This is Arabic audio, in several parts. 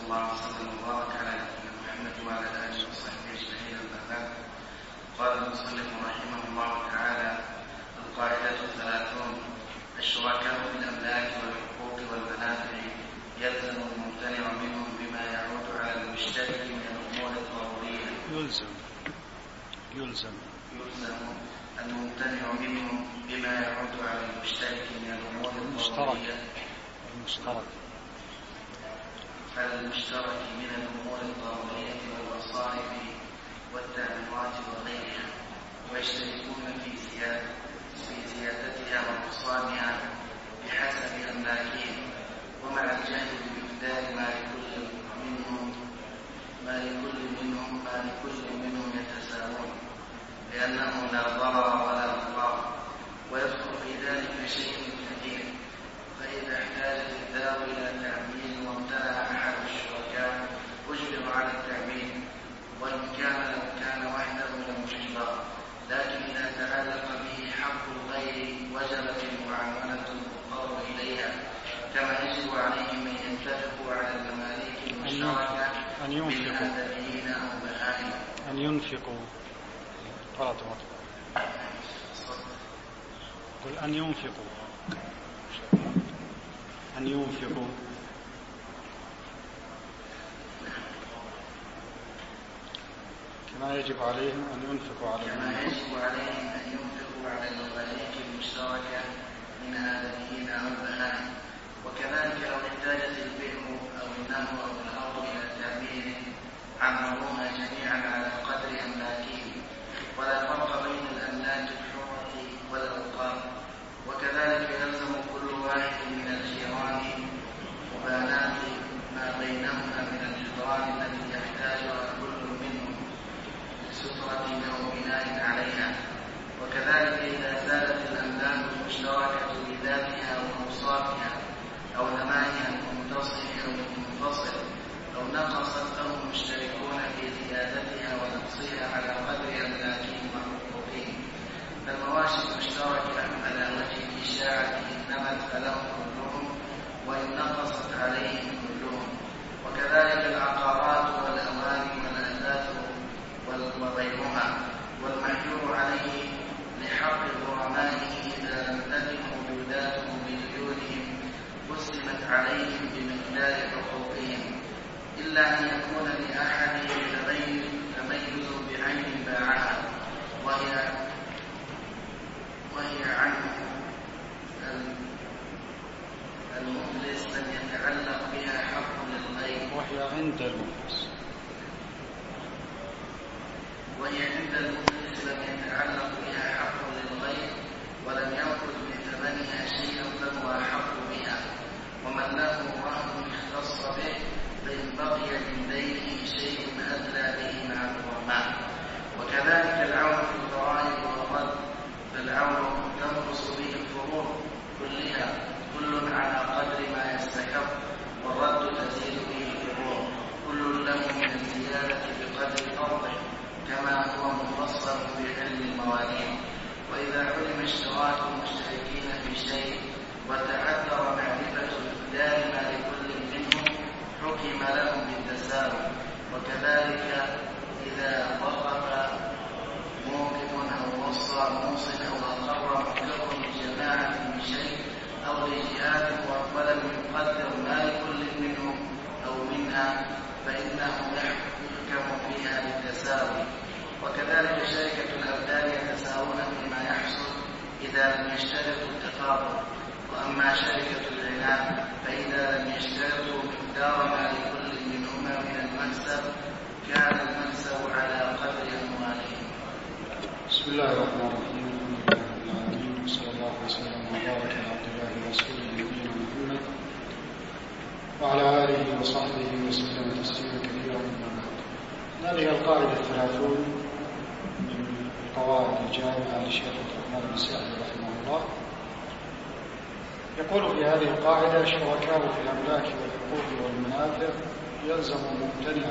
الله وسلم وبارك على نبينا محمد وعلى آله وصحبه أجمعين. أما بعد، قال المصنف رحمه الله تعالى: القاعدة 30: الشركاء بالأملاك والحقوق والمنافع يلزم الممتنع منهم بما يعود على المشترك من الأمور الضرورية. يلزم الممتنع منهم بما يعود على المشترك من الأمور الضرورية المشترك من الأمور الضرورية والمصارف والتأمينات وغيرها، ويشتركون في زيادتها ونقصانها بحسب أملاكهم، ومع الجهل بمقدار ما لكل منهم يتساوون، لأنه لا ضرر ولا ضرار، ويدخل في ذلك شيء كثير. فإذا احتاجت الدار إلى تعميل وامتنع أحد الشركاء أجبر على التعميل، وإن كان لو كان وحده لمجبر، لكن إذا تعلق به حق الغير وجبت المعاملة المضطر إليها، كما يجب عليهم أن يتفقوا على المماليك المشتركة بالآدميين أو بهائم. أن ينفقوا كما يجب عليهم أن ينفقوا على المماليك المشتركة من آدميين أو بهائم. وكذلك لو احتاجت البئر أو النهر أو الأرض إلى تعمير عمروها جميعا على قدر أملاكهم، ولا فرق بين الأملاك الحرة والأوقاف. وكذلك يلزم كل واحد من الجيران مباناة ما بينهما من الجدران التي يحتاجها كل منهم لسترة أو بناء عليها. وكذلك إذا زالت الأملاك المشتركة بذاتها وأوصافها أو نمائها المتصل أو المنفصل، أو نقصت أو المشتركون في زيادتها ونقصها على قدر أملاكهم وحقوقهم، فالمواشي المشتركة على وجه الإشاعة نمت فلهم كلهم، وإن نقصت عليهم كلهم. وكذلك العقارات والأواني والآلات وغيرها، والمحجور عليه لحق غرمائه إذا لم تتم بلداتهم بديونهم قسمت عليهم بمقدار حقوقهم، إلا أن يكون لأحدهم تميز بعين باعها وهي عنه المفلس لم يتعلق بها حق للغير، وهي عند المفلس لم يتعلق بها حق للغير، ولم يأخذ من ثمنها شيئا فهو أحق بها. ومن له رهن اختص به، فإن بقي من دينه شيء أدلى به مع الغرماء. وكذلك العون في الضرائب والرد، فالعون تنقص به الفروض كلها، كل على قدر ما يستحق، والرد تزيد به الفروض، كل له من الزيادة بقدر فرضه، كما هو مفصل في علم المواليد. وإذا علم اشتراك المشتركين في شيء وتعذر معرفة مقدار ما لكل منهم حكم لهم بالتساوي. وكذلك إذا وقف موقف أو وصى موصل أو أقر مقر لجماعة من شيء أو لجهات ولم يقدر ما لكل منهم أو منها، فإنه يحكم فيها بالتساوي. وكذلك شركة الأبدان يتساوون فيما يحصل إذا لم يشترطوا التفاضل. وأما شركة العنان فإذا لم يشترطوا مقدار ما لكل منهما من المكسب كان المكسب على قدر أموالهم. بسم الله الرحمن الرحيم. الحمد لله رب العالمين، وصلى الله وسلم وبارك على عبد الله ورسوله نبينا محمد وعلى آله وصحبه وسلم تسليما كثيرا. هذه القاعدة 30 من القواعد الجامعة للشيخ عبد الرحمن بن سعد رحمه الله. يقول في هذه القاعدة: الشركاء في الأملاك والحقوق والمنافع يلزم الممتنع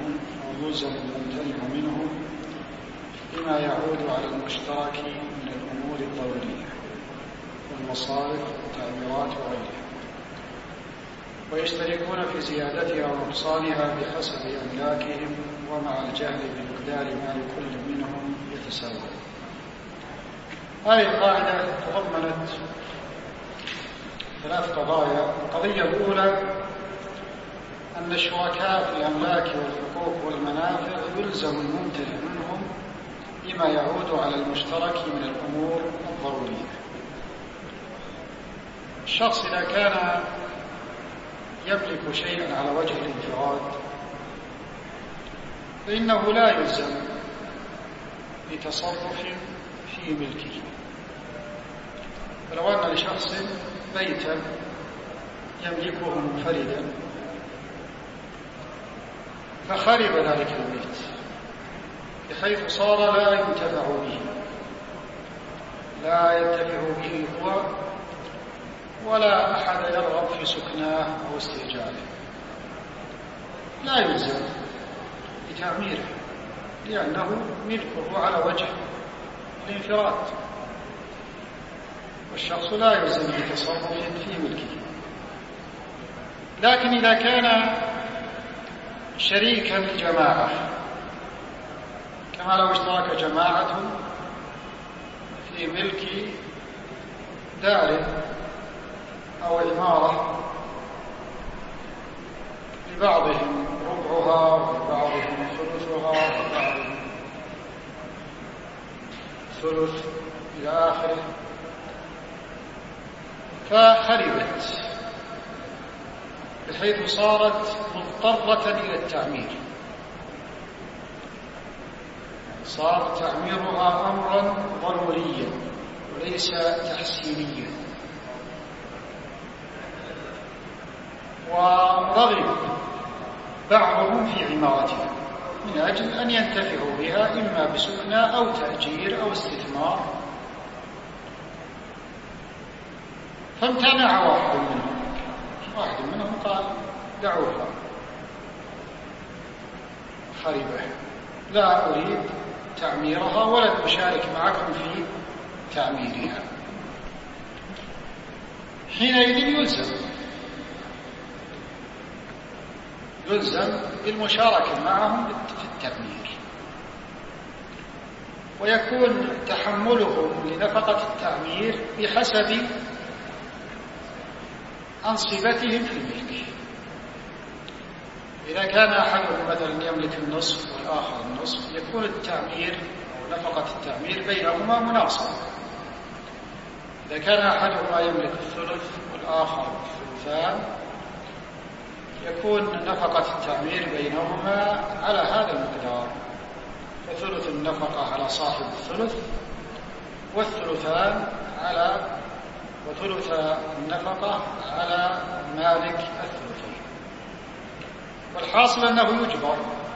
منهم بما يعود على المشترك من الأمور الضرورية والمصارف والتعبيرات وغيرها. ويشتركون في زيادتها ونقصانها بحسب أملاكهم ومع الجهل بمقدار ما لكل منهم يتساوى. هذه القاعدة تضمنت 3 قضايا. القضية الأولى أن الشركاء في الأملاك والحقوق والمنافع يلزم الممتلك منهم بما يعود على المشترك من الأمور الضرورية. الشخص إذا كان يملك شيئا على وجه الانفراد فإنه لا يلزم بتصرف في ملكه. فلو أن لشخص بيتا يملكه منفردا فخرب ذلك البيت بحيث صار لا ينتفع به، لا ينتفع به هو ولا أحد يرغب في سكناه أو استئجاره، لا يلزم بتعميره لأنه ملكه على وجه الانفراد، والشخص لا يلزم بتصرف في ملكه. لكن إذا كان شريكا لجماعة، كما لو اشترك جماعة في ملك دار أو عمارة، لبعضهم ربعها ولبعضهم ثلثها ولبعضهم ثلث إلى آخره، فخربت بحيث صارت مضطرة إلى التعمير، صار تعميرها أمرا ضروريا وليس تحسينيا. ورغب بعضهم في عمارتها من أجل أن ينتفعوا بها إما بسكنى أو تأجير أو استثمار، فامتنع واحد منهم قال دعوها خربة، لا أريد تعميرها ولن أشارك معكم في تعميرها. حينئذ يلزم بالمشاركة معهم في التعمير، ويكون تحملهم لنفقة التعمير بحسب أنصبتهم في الملك. إذا كان أحدهم مثلا يملك النصف والآخر النصف، يكون التعمير أو نفقة التعمير بينهما مناصبة. إذا كان أحدهما يملك الثلث والآخر الثلثان، يكون نفقة التعمير بينهما على هذا المقدار، فثلث النفقة على صاحب الثلث والثلثان وثلث النفقة على مالك الثلثين. والحاصل أنه يجبر،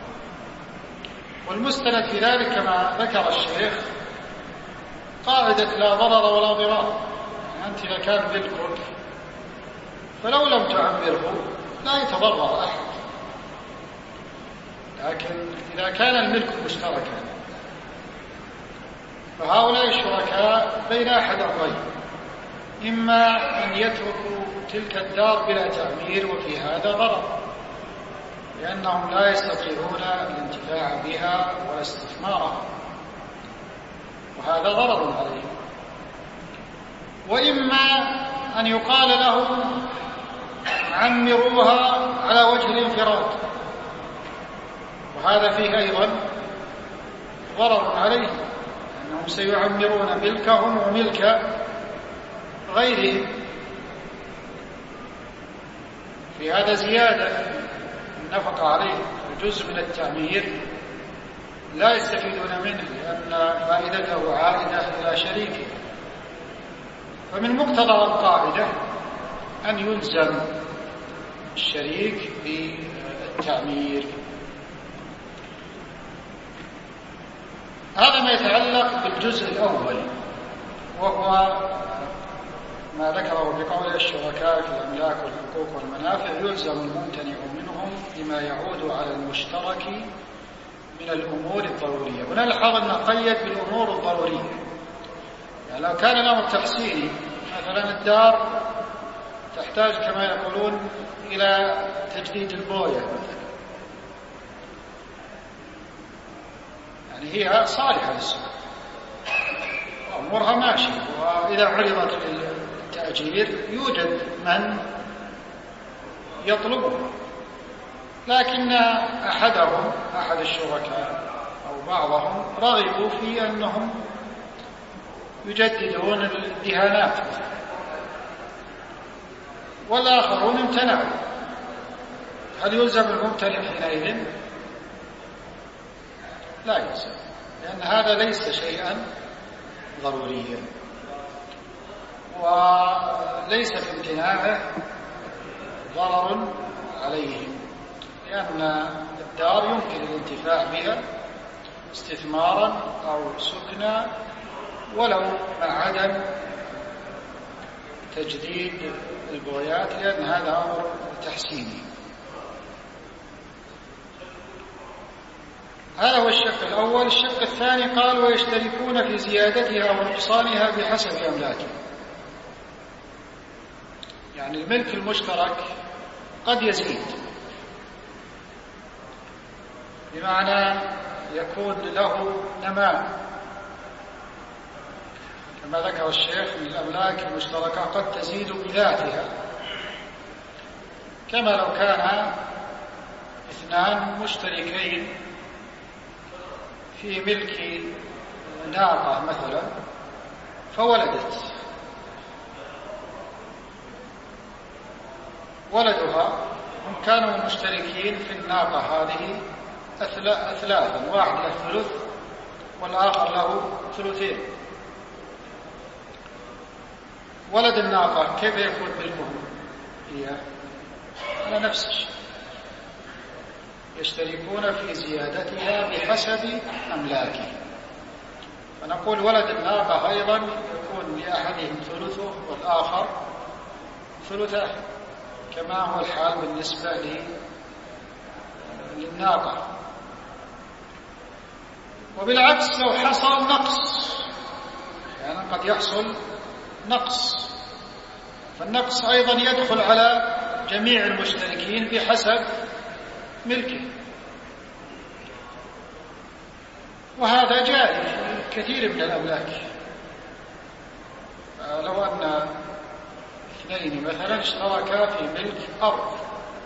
والمستند في ذلك كما ذكر الشيخ قاعدة لا ضرر ولا ضرار. يعني أنت إذا كان ملكك فلو لم تعمره لا يتضرر أحد، لكن إذا كان الملك مشتركا فهؤلاء الشركاء بين أحد أمرين: إما أن يتركوا تلك الدار بلا تعمير، وفي هذا ضرر لأنهم لا يستطيعون الانتفاع بها ولا استثمارها، وهذا ضرر عليهم. وإما أن يقال لهم عمروها على وجه الانفراد، وهذا فيه أيضا ضرر عليهم، أنهم سيعمرون ملكهم وملك غيرهم، في هذا زيادة النفقة عليه، جزء من التعمير لا يستفيدون منه لأن فائدته عائدة إلى شريكه. فمن مقتضى القاعدة أن يلزم الشريك بالتعمير. هذا ما يتعلق بالجزء الأول، وهو ما ذكره بقول الشركاء في الأملاك والحقوق والمنافع يلزم الممتنع منهم بما يعود على المشترك من الأمور الضرورية. ونلحظ أن قيد بالأمور الضرورية، يعني لو كان الأمر تحسيني، مثلا الدار تحتاج كما يقولون إلى تجديد البوية مثلا، يعني هي صالحة للسوق أمورها ماشية، وإذا عرضت للتأجير يوجد من يطلبها، لكن أحد الشركاء أو بعضهم رغبوا في أنهم يجددون الدهانات والآخرون امتنعوا. هل يلزم الممتنع حينئذ؟ لا يلزم، لأن هذا ليس شيئا ضروريا، وليس في امتناعه ضرر عليهم، لأن الدار يمكن الانتفاع بها استثمارا أو سكنا ولو مع عدم تجديد البويات، لأن هذا أمر تحسيني. هذا هو الشق الأول. الشق الثاني قال ويشتركون في زيادتها ونقصانها بحسب أملاكهم، يعني الملك المشترك قد يزيد، بمعنى يكون له نماء كما ذكر الشيخ من الأملاك المشتركة قد تزيد بذاتها، كما لو كان اثنان مشتركين في ملك ناقة مثلا فولدت، ولدها هم كانوا مشتركين في الناقة هذه أثلاثا، واحد له ثلث والآخر له ثلثين. ولد الناقة كيف يكون ملكه هي؟ على نفس الشيء، يشتركون في زيادتها بحسب أملاكه. فنقول ولد الناقة أيضا يكون لأحدهم ثلثه والآخر ثلثه، كما هو الحال بالنسبة للناقة. وبالعكس لو حصل نقص، يعني قد يحصل نقص، فالنقص أيضا يدخل على جميع المشتركين بحسب ملكه، وهذا جاري في كثير من الأملاك. لو أن اثنين مثلا اشتركا في ملك أرض،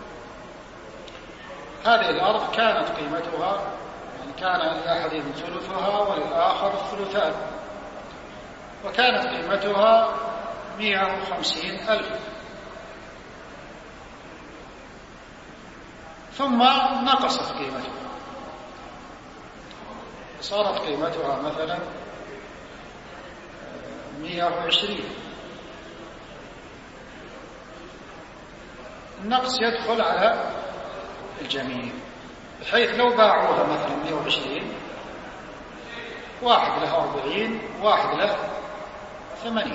هذه الأرض كانت قيمتها، يعني كان لأحدهم ثلثها وللآخر الثلثان، وكانت قيمتها 150,000، ثم نقصت قيمتها، صارت قيمتها مثلا 120. النقص يدخل على الجميع، بحيث لو باعوها مثلا 120 واحد له 40 واحد له 80،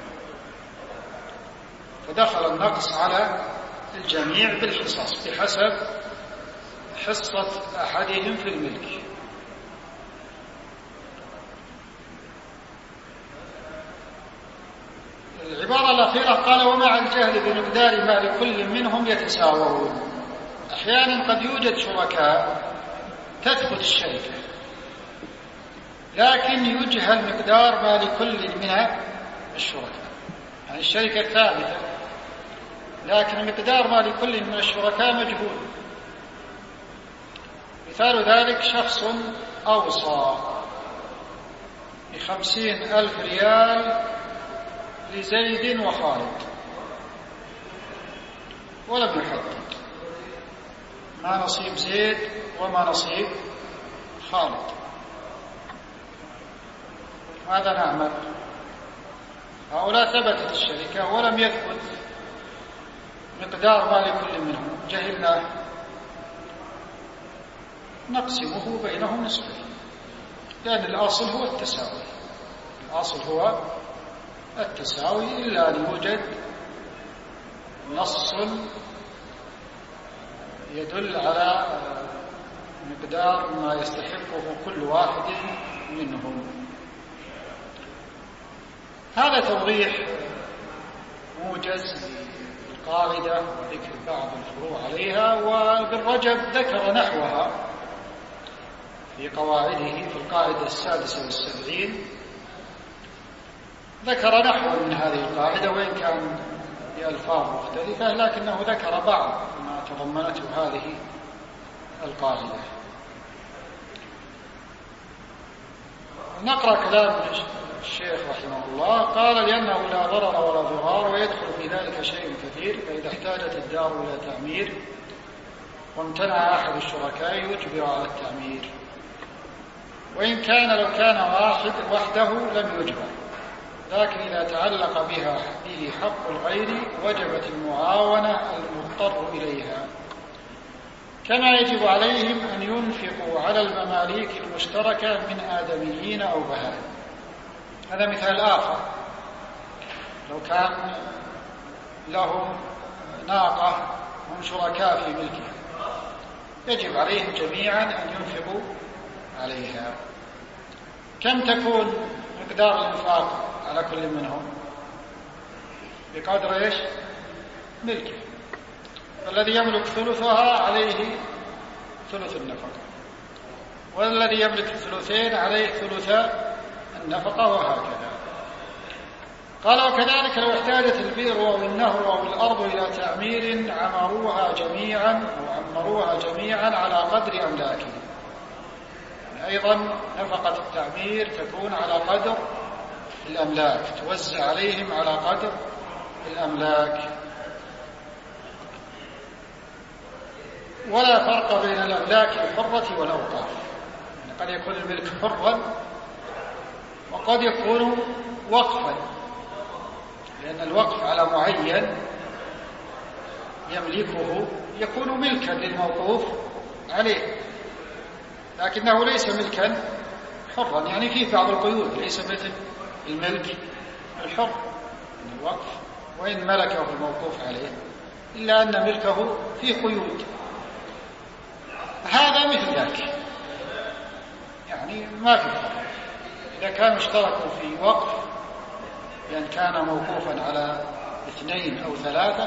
فدخل النقص على الجميع بالحصص بحسب حصة أحدهم في الملك. العبارة الأخيرة قال ومع الجهل بمقدار ما لكل منهم يتساوون. أحيانا قد يوجد شركاء تثبت الشركة، لكن يجهل مقدار ما لكل من الشركاء، يعني الشركة ثابتة لكن مقدار ما لكل من الشركاء مجهول. مثال ذلك شخص أوصى ب50,000 ريال لزيد وخالد ولم يحدد ما نصيب زيد وما نصيب خالد، ماذا نعمل؟ هؤلاء ثبتت الشركة ولم يثبت مقدار ما لكل منهم، جهلناه، نقسمه بينهم نصفين، لأن الأصل هو التساوي، الأصل هو التساوي، إلا أن يوجد نص يدل على مقدار ما يستحقه كل واحد منهم. هذا توضيح موجز القاعدة وذكر بعض الفروع عليها، وابن رجب ذكر نحوها في قواعده في القاعدة 76 ذكر نحو من هذه القاعدة، وإن كان بألفاظ مختلفة، لكنه ذكر بعض ما تضمنته هذه القاعدة. نقرأ كلام الشيخ رحمه الله. قال: لأنه لا ضرر ولا ضرار، ويدخل في ذلك شيء كثير، فإذا احتاجت الدار إلى تعمير وامتنع أحد الشركاء يجبر على التعمير، وإن كان لو كان وحده لم يجبر، لكن إذا تعلق به حق الغير وجبت المعاونة المضطر إليها، كما يجب عليهم أن ينفقوا على المماليك المشتركة من آدميين أو بهائم. هذا مثال آخر. لو كان لهم ناقة هم شركاء في ملكها، يجب عليهم جميعا أن ينفقوا عليها. كم تكون مقدار الإنفاق على كل منهم؟ بقدر إيش؟ ملكه. الذي يملك ثلثها عليه ثلث النفقة، والذي يملك الثلثين عليه ثلث النفقة، وهكذا. قال: وكذلك لو احتاجت البئر أو النهر أو الأرض إلى تعمير عمروها جميعا على قدر أملاكهم. أيضا نفقة التعمير تكون على قدر الأملاك، توزع عليهم على قدر الأملاك، ولا فرق بين الأملاك الحرة والأوقاف. يعني قد يكون الملك حرا وقد يكون وقفا، لأن الوقف على معين يملكه يكون ملكا للموقوف عليه، لكنه ليس ملكا حرا. يعني فيه بعض القيود، ليس مثل الملك الحر من الوقف، وإن ملكه الموقوف عليه إلا أن ملكه فيه قيود. هذا مثل ذلك، يعني ما في فرق. إذا كانوا اشتركوا في وقف، لأن كان موقوفا على 2 أو 3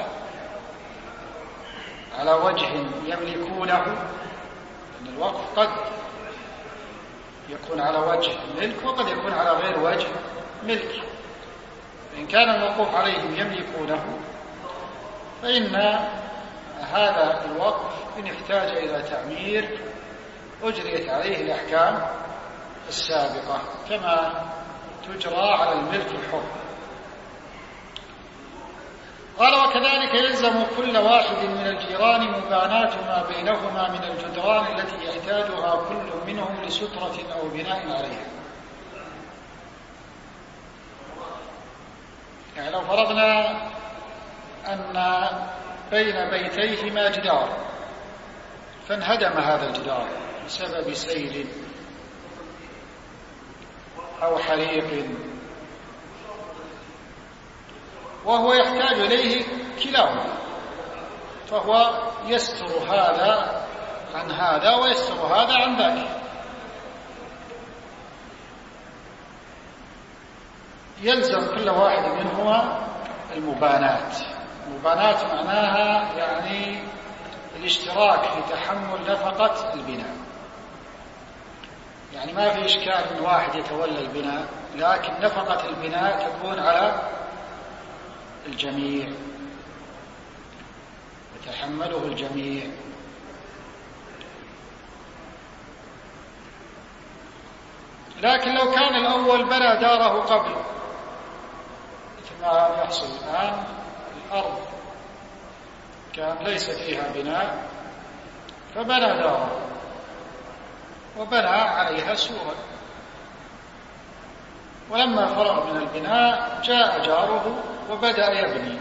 على وجه يملكونه، لأن الوقف قد يكون على وجه ملك وقد يكون على غير وجه ملك. إن كان الموقوف عليهم يملكونه، فإن هذا الوقف إن احتاج إلى تعمير أجريت عليه الأحكام السابقة كما تجرى على الملك الحر. قال: وكذلك يلزم كل واحد من الجيران مباناة ما بينهما من الجدران التي يحتاجها كل منهم لسترة أو بناء عليها. يعني لو فرضنا أن بين بيتيهما جدار، فانهدم هذا الجدار بسبب سيل أو حريق، وهو يحتاج إليه كلاهما، فهو يستر هذا عن هذا ويستر هذا عن ذاك. يلزم كل واحد منهما المبانات. المبانات معناها يعني الاشتراك في تحمل نفقة البناء. يعني ما في إشكال أن واحد يتولى البناء، لكن نفقة البناء تكون على الجميع، يتحمله الجميع. لكن لو كان الأول بنى داره قبل، مثل ما يحصل الآن، الأرض كان ليس فيها بناء فبنى داره وبنى عليها سورا، ولما فرغ من البناء جاء جاره وبدأ يبني.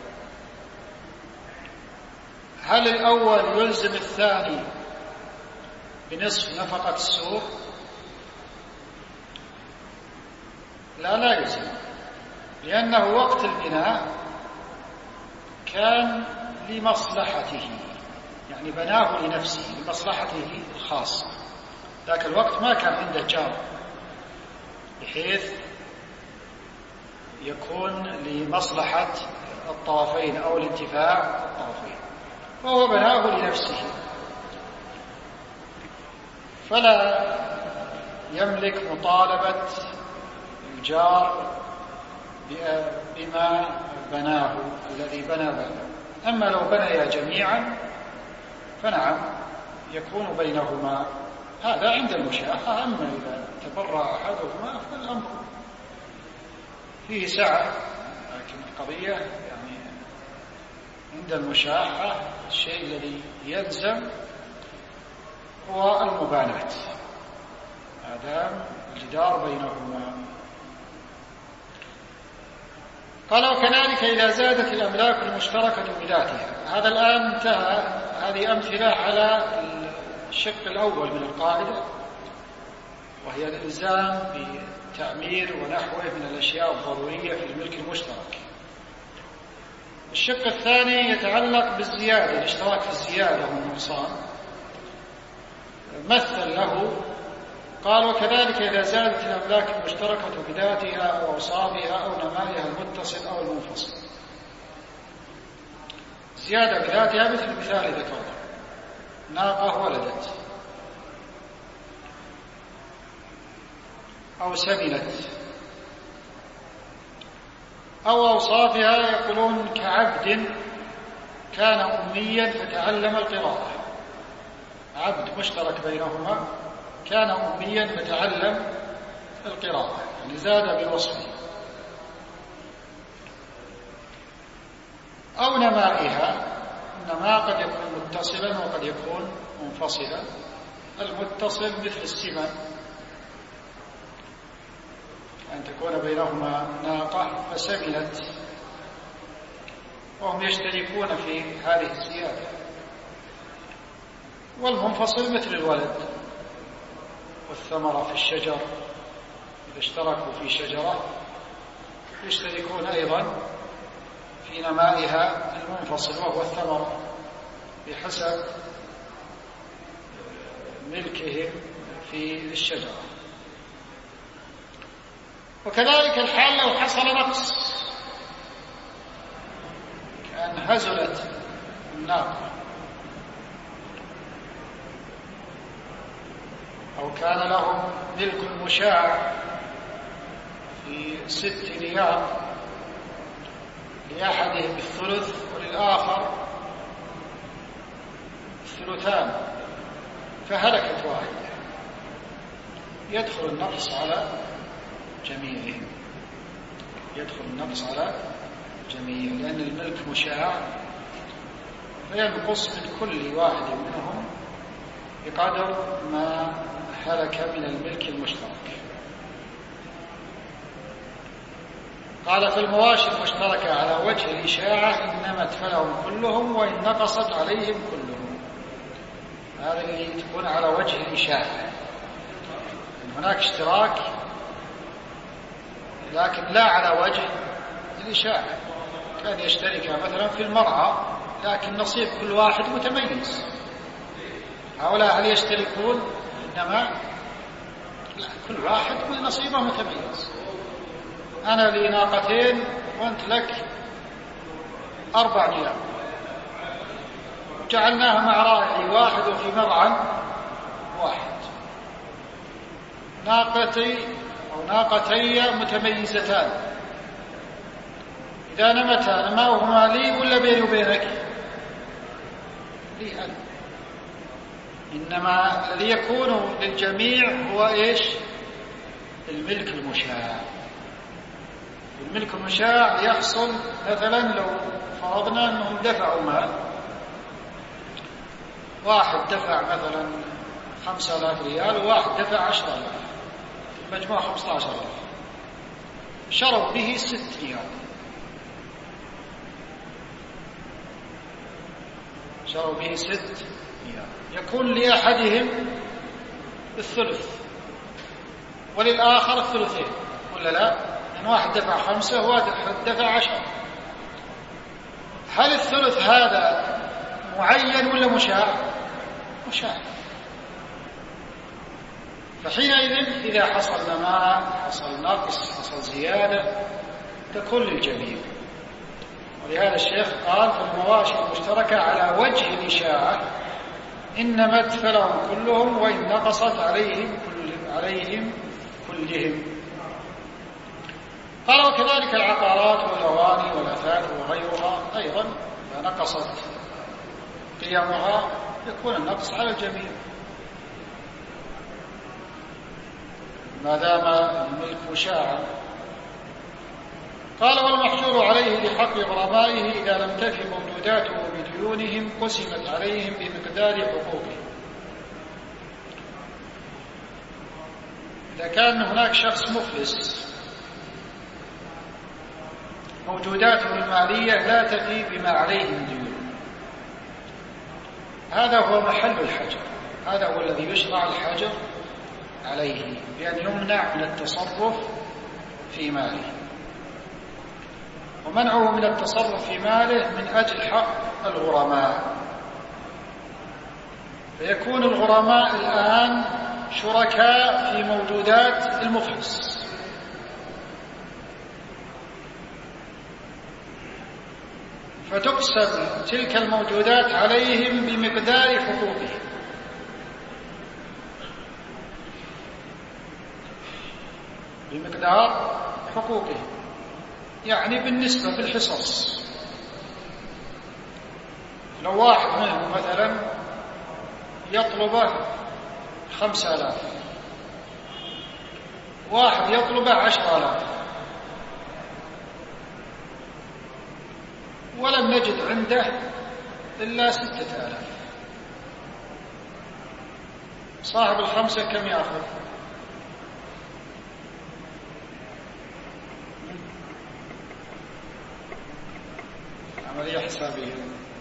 هل الأول يلزم الثاني بنصف نفقة السور؟ لا يلزم، لأنه وقت البناء كان لمصلحته، يعني بناه لنفسه لمصلحته الخاصة. ذاك الوقت ما كان عنده جار بحيث يكون لمصلحة الطرفين أو الانتفاع الطرفين، وهو بناه لنفسه، فلا يملك مطالبة الجار بما بناه الذي بنى بعده. أما لو بنيا جميعا فنعم يكون بينهما هذا عند المشاحة. أما إذا تبرأ أحدهما فالأمر فيه سعة، لكن القضية يعني عند المشاحة الشيء الذي يلزم هو المباناة ما دام الجدار بينهما. قال: وكذلك إذا زادت الأملاك المشتركة بذاتها. هذا الآن انتهى، هذه أمثلة على الشق الأول من القاعدة، وهي الإلزام بتعمير ونحوه من الأشياء الضرورية في الملك المشترك. الشق الثاني يتعلق بالزيادة، الاشتراك في الزيادة والنقصان. مثل له قال: وكذلك إذا زادت الأملاك المشتركة بذاتها أو أوصافها أو نمائها المتصل أو المنفصل. زيادة بذاتها مثل المثال ذكرنا، ناقة ولدت أو سمنت، أو أوصافها يقولون كعبد كان أميا فتعلم القراءة. عبد مشترك بينهما كان أميا فتعلم القراءة، يعني زاد بوصفه. أو نمائها، النماء قد يكون متصلا وقد يكون منفصلا. المتصل مثل السمن، أن تكون بينهما ناقة فسمنت، وهم يشتركون في هذه الزيادة. والمنفصل مثل الولد والثمرة في الشجر، إذا اشتركوا في شجرة يشتركون أيضا في نمائها المنفصل وهو الثمرة بحسب ملكهم في الشجرة. وكذلك الحال لو حصل نقص، كأن هزلت الناقة أو كان لهم ملك مشاع في 6 ريال، لأحدهم الثلث وللآخر الثلثان، فهلكت واحدة، يدخل النقص على جميعهم، يدخل النقص على جميع، لأن الملك مشاع فينقص من كل واحد منهم بقدر ما هلك من الملك المشترك. قال: فالمواشي المشتركة على وجه الإشاعة إن نمت فلهم كلهم وإن نقصت عليهم كلهم. هذا اللي تكون على وجه الإشاعة، هناك اشتراك لكن لا على وجه الإشاعة. كان يشترك مثلا في المرعى لكن نصيب كل واحد متميز. هؤلاء هل يشتركون؟ إنما لا، كل واحد نصيبه متميز. أنا لي ناقتين وأنت لك 4 ريال، جعلناها مع راعي واحد وفي مرعى واحد. ناقتي أو ناقتي متميزتان، إذا نمتا نماؤهما لي ولا بيني وبينك؟ لي أنا. إنما الذي يكون للجميع هو إيش؟ الملك المشاع. الملك المشاع يحصل مثلا لو فرضنا أنهم دفعوا مال، واحد دفع مثلا 5000 ريال وواحد دفع 10,000، مجموع 15,000، شروا به 6 ريال، شروا به 6 ريال، يكون لأحدهم الثلث وللآخر الثلثين، ولا لا؟ يعني واحد دفع 5 وواحد دفع 10. هل الثلث هذا معين ولا مشاع؟ مشاع. فحينئذ إذا حصل نماء، حصل نقص، حصل زيادة، تكون للجميع. ولهذا الشيخ قال في المواشي المشتركة على وجه الإشاعة إن نمت فلهم كلهم وإن نقصت عليهم كلهم. قال وكذلك العقارات والأواني والأثاث وغيرها أيضا إذا نقصت قيمها يكون النقص على الجميع ما دام الملك شاعا. قال والمحجور عليه لحق غرمائه إذا لم تف موجوداته بديونهم قسمت عليهم بمقدار حقوقهم. إذا كان هناك شخص مفلس موجوداته المالية لا تفي بما عليه من ديون، هذا هو محل الحجر، هذا هو الذي يشرع الحجر عليه بأن يمنع من التصرف في ماله. ومنعه من التصرف في ماله من أجل حق الغرماء، فيكون الغرماء الآن شركاء في موجودات المفلس، فتقسم تلك الموجودات عليهم بمقدار حقوقهم. بمقدار حقوقهم يعني بالنسبة بالحصص. لو واحد منهم مثلا يطلبه 5000، واحد يطلبه 10000، ولم نجد عنده إلا 6000، صاحب الخمسة كم يأخذ؟ عملية حسابية،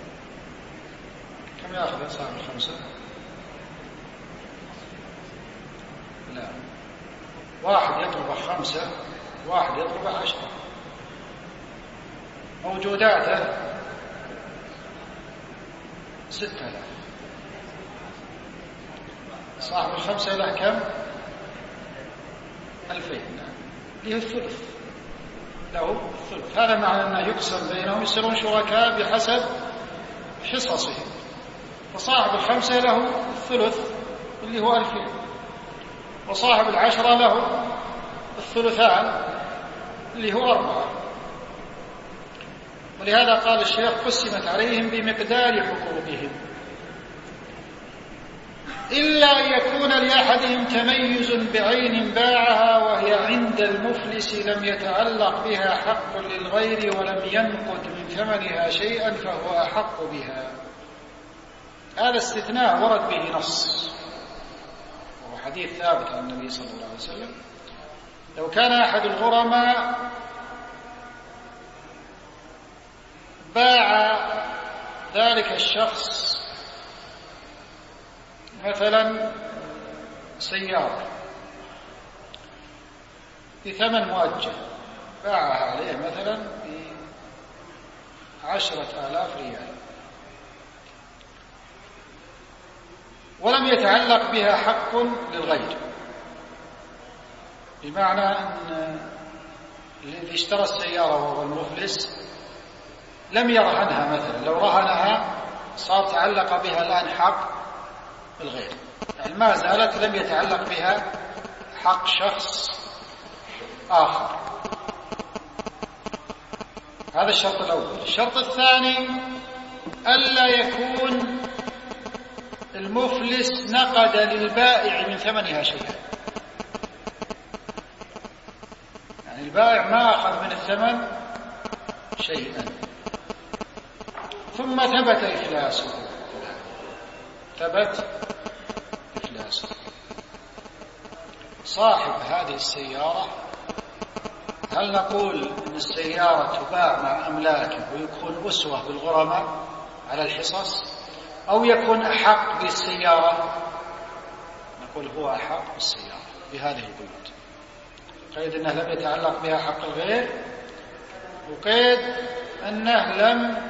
كم يأخذ صاحب الخمسة؟ لا، واحد يطلب 5، واحد يطلب 10، موجوداته 6000، صاحب الخمسة له كم؟ 2000، له الثلث، له الثلث. هذا معنى أنه يقسم بينهم، يصيرون شركاء بحسب حصصهم، فصاحب الخمسة له الثلث اللي هو 2000، وصاحب 10 له الثلثان اللي هو 4. ولهذا قال الشيخ قسمت عليهم بمقدار حقوقهم، إلا أن يكون لأحدهم تميز بعين باعها وهي عند المفلس لم يتعلق بها حق للغير ولم ينقد من ثمنها شيئا فهو أحق بها. هذا استثناء ورد به نص، وهو حديث ثابت عن النبي صلى الله عليه وسلم: لو كان أحد الغرماء باع ذلك الشخص مثلا سيارة بثمن مؤجل، باعها عليه مثلا ب10,000 ريال، ولم يتعلق بها حق للغير، بمعنى أن الذي اشترى السيارة وهو المفلس لم يرهنها مثلا، لو رهنها صار تعلق بها الآن حق الغير، يعني ما زالت لم يتعلق بها حق شخص آخر. هذا الشرط الأول. الشرط الثاني ألا يكون المفلس نقد للبائع من ثمنها شيئا، يعني البائع ما أخذ من الثمن شيئا ثم ثبت إفلاسه، صاحب هذه السيارة هل نقول أن السيارة تباع مع أملاكه ويكون أسوة بالغرماء على الحصص، أو يكون أحق بالسيارة؟ نقول هو أحق بالسيارة بهذه القيود، قيد أنه لم يتعلق بها حق الغير، وقيد أنه لم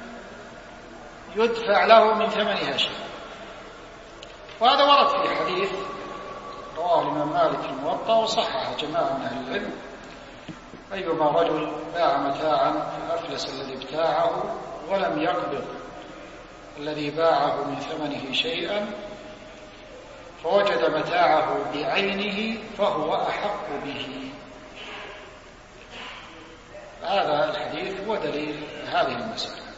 يدفع له من ثمنها شيء. وهذا ورد في حديث رواه الإمام مالك في الموطأ وصححه جماعة من أهل العلم أيما رجل باع متاعا فأفلس الذي ابتاعه ولم يقبض الذي باعه من ثمنه شيئا فوجد متاعه بعينه فهو أحق به. هذا الحديث هو دليل هذه المسألة.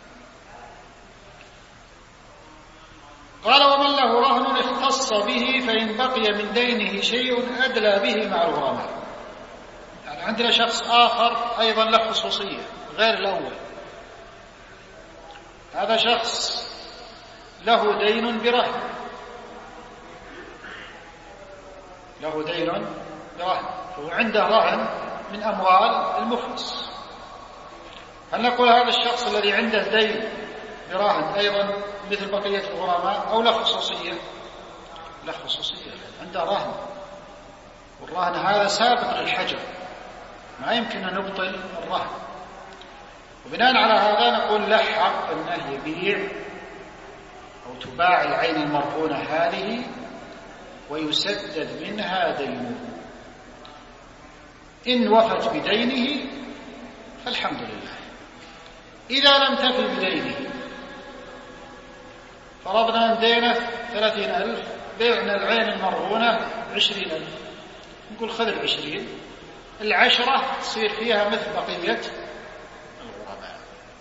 قال: ومن له رهن اختص به فإن بقي من دينه شيء أدلى به مع الغرماء. يعني عندنا شخص آخر أيضا له خصوصية غير الأول. هذا شخص له دين برهن، له دين برهن، فهو عنده رهن من أموال المفلس. هل نقول هذا الشخص الذي عنده دين برهن أيضا مثل بقية الغرماء أو له خصوصية؟ له خصوصية، عنده رهن، والرهن هذا سابق للحجر، ما يمكن أن نبطل الرهن. وبناء على هذا نقول له حق أنه يبيع أو تباع العين المرهونة هذه ويسدد منها دينه. إن وفت بدينه فالحمد لله. إذا لم تفي بدينه، فرضنا أن دينه 30,000، بيعنا العين المرهونة 20,000، نقول خذ 20، 10 تصير فيها مثل بقية الغرماء.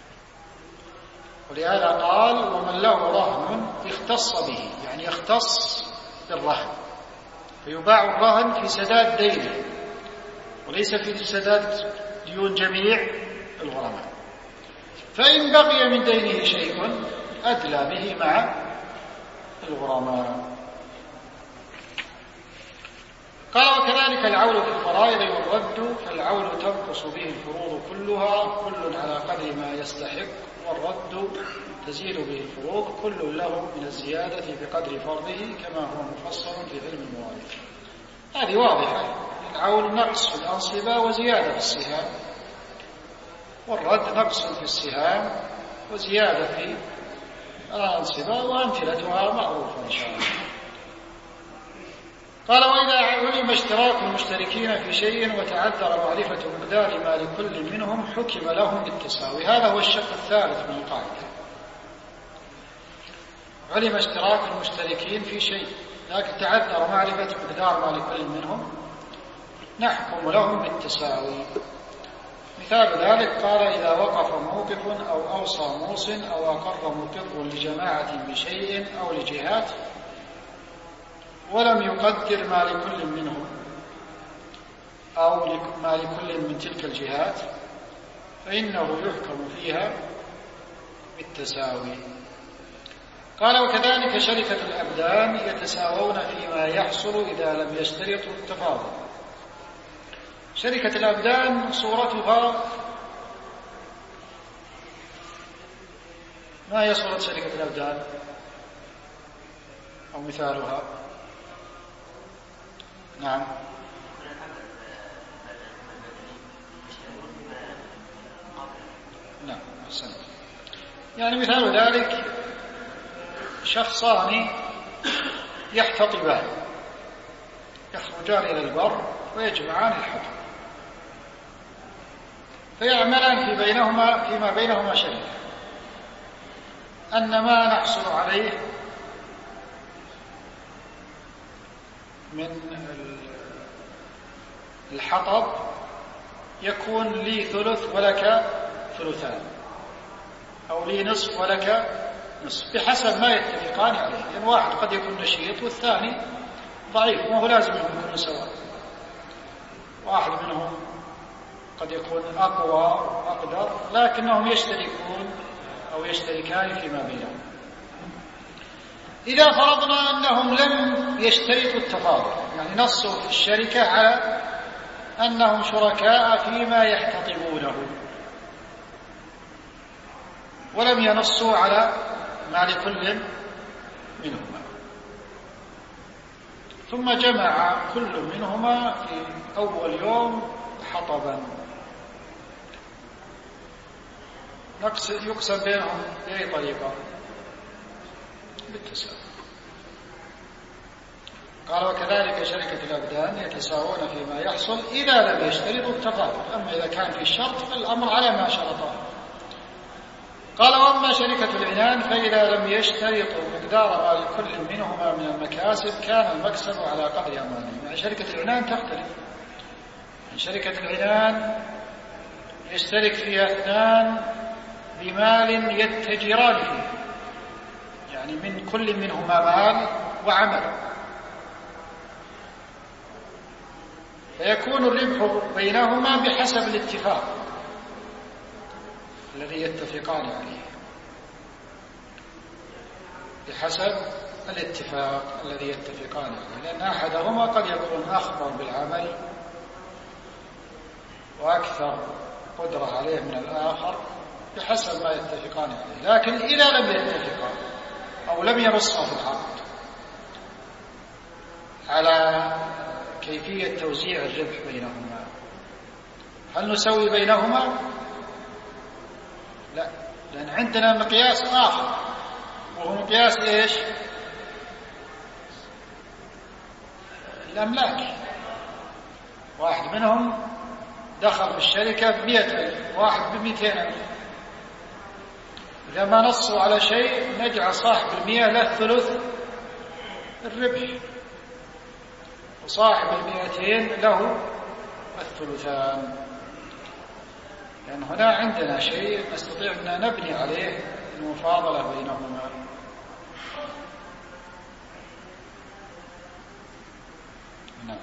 ولهذا قال: ومن له رهن اختص به، يعني يختص بالرهن، فيباع الرهن في سداد دينه وليس في سداد ديون جميع الغرماء. فإن بقي من دينه شيء أدلى به مع الغرماء. قال: وكذلك العول في الفرائض والرد، فالعول تنقص به الفروض كلها، كل على قدر ما يستحق، والرد تزيد به الفروض، كل له من الزيادة بقدر فرضه، كما هو مفصل في علم المواريث. هذه واضحة. العول نقص في الأنصبة وزيادة في السهام، والرد نقص في السهام وزيادة في الأنصبة، وأمثلتها معروفة إن شاء الله. قال: وإذا علم اشتراك المشتركين في شيء وتعذر معرفة مقدار ما لكل منهم حكم لهم بالتساوي. هذا هو الشق الثالث من القاعدة. علم اشتراك المشتركين في شيء لكن تعذر معرفة مقدار ما لكل منهم، نحكم لهم بالتساوي. مثال ذلك قال: إذا وقف موقف أو أوصى موص أو أقر مقر لجماعة بشيء أو لجهات ولم يقدر ما لكل منهم أو ما لكل من تلك الجهات، فإنه يحكم فيها بالتساوي. قال: وكذلك شركة الأبدان يتساوون فيما يحصل إذا لم يشترطوا التفاضل. شركة الأبدان صورتها ما هي صورة شركة الأبدان أو مثالها؟ نعم، نعم، أحسنت. يعني مثال ذلك شخصان يحتطبان، يخرجان إلى البر ويجمعان الحطب، فيعملان فيما بينهما شركة، أن ما نحصل عليه من الحطب يكون لي ثلث ولك ثلثان، أو لي نصف ولك نصف، بحسب ما يتفقان عليه. يعني واحد قد يكون نشيط والثاني ضعيف، ما هو لازم أن يكونوا سواء. واحد منهم قد يكون أقوى وأقدر، لكنهم يشتركون أو يشتركان فيما بينهم. إذا فرضنا أنهم لم يشترطوا التفاضل، يعني نصوا في الشركة على أنهم شركاء فيما يحتطبونه، ولم ينصوا على ما لكل منهما، ثم جمع كل منهما في أول يوم حطبا، يقسم بينهم بأي طريقة؟ بالتساوي. قال وكذلك شركة الأبدان يتساوون فيما يحصل إذا لم يشترطوا التفاضل، أما إذا كان في الشرط فالأمر على ما شرطه. قال وأما شركة العنان فإذا لم يشترطوا مقدار ما لكل منهما من المكاسب كان المكسب على قدر أمانهم. يعني شركة العنان تختلف. شركة العنان يشترك فيها اثنان بمال يتجران فيه، يعني من كل منهما مال وعمل، فيكون الربح بينهما بحسب الاتفاق الذي يتفقان عليه، بحسب الاتفاق الذي يتفقان عليه، لأن أحدهما قد يكون أخبر بالعمل وأكثر قدرة عليه من الآخر بحسب ما يتفقان عليه. لكن إذا لم يتفقا أو لم ينصا في العقد على كيفية توزيع الربح بينهما، هل نسوي بينهما؟ لا، لأن عندنا مقياس آخر وهو مقياس إيش؟ الأملاك. واحد منهم دخل في الشركة ب100,000، واحد ب200,000. إذا ما نصوا على شيء نجعل صاحب 100 له ثلث الربح، وصاحب 200 له الثلثان، لأن هنا عندنا شيء نستطيع أن نبني عليه المفاضلة بينهما. نعم.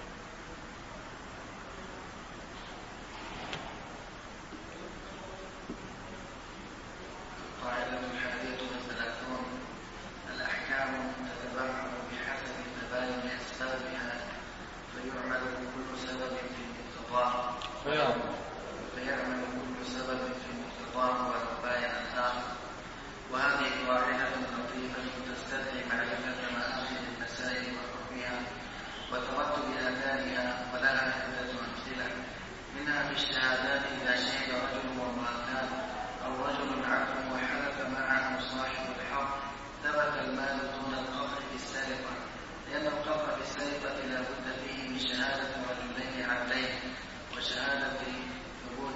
قاعدة 31: الأحكام تتبع بحسب تباين أسبابها، فيعمل كل سبب في مقتضاه ولو باين الآخر. وهذه قاعدة لطيفة تستدعي معرفة مآخذ المسائل وحكمها وترتب آثارها، ولها عدة أمثلة. منها في الشهادات إذا شهد رجل وامرأتان أو رجل عبد وحلف معه صاحب الحق ثبت المال دون القطع في السرقة، لأن القطع في السرقة لا بد فيه من شهادة رجلين عدلين وشهادة ثبوت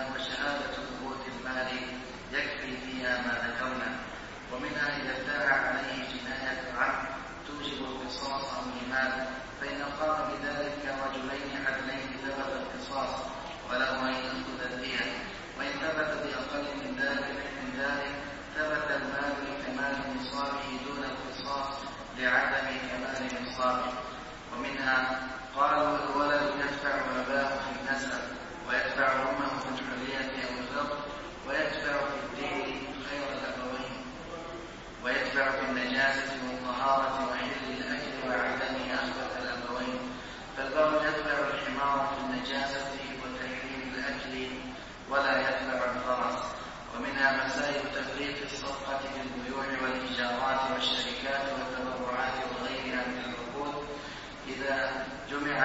المال يكفي فيها ما ذكرنا. ومنها إذا ادعى عليه جناية عمد توجب القصاص أو المال، فإن قام بذلك رجلين عدلين ثبت القصاص وله أن يأخذ الدية، وإن ثبت بأقل من ذلك ثبت المال لكمال نصابه دون القصاص لعدم كمال نصابه. ومنها قالوا الولد يدفع أباه في النسب ويدفع أمه في الحرية أو الفقر ويدفع في الدين خير الأبوين ويدفع في النجاسة والطهارة وحل الأكل وعدم أخبث الأبوين، فالبر يدفع الحمار في النجاسة وتحريم الأكل ولا يدفع الفرس. ومنها مسائل تفريق الصفقة في البيوع والإيجارات والشركات والتبرعات وغيرها من العقود إذا جمع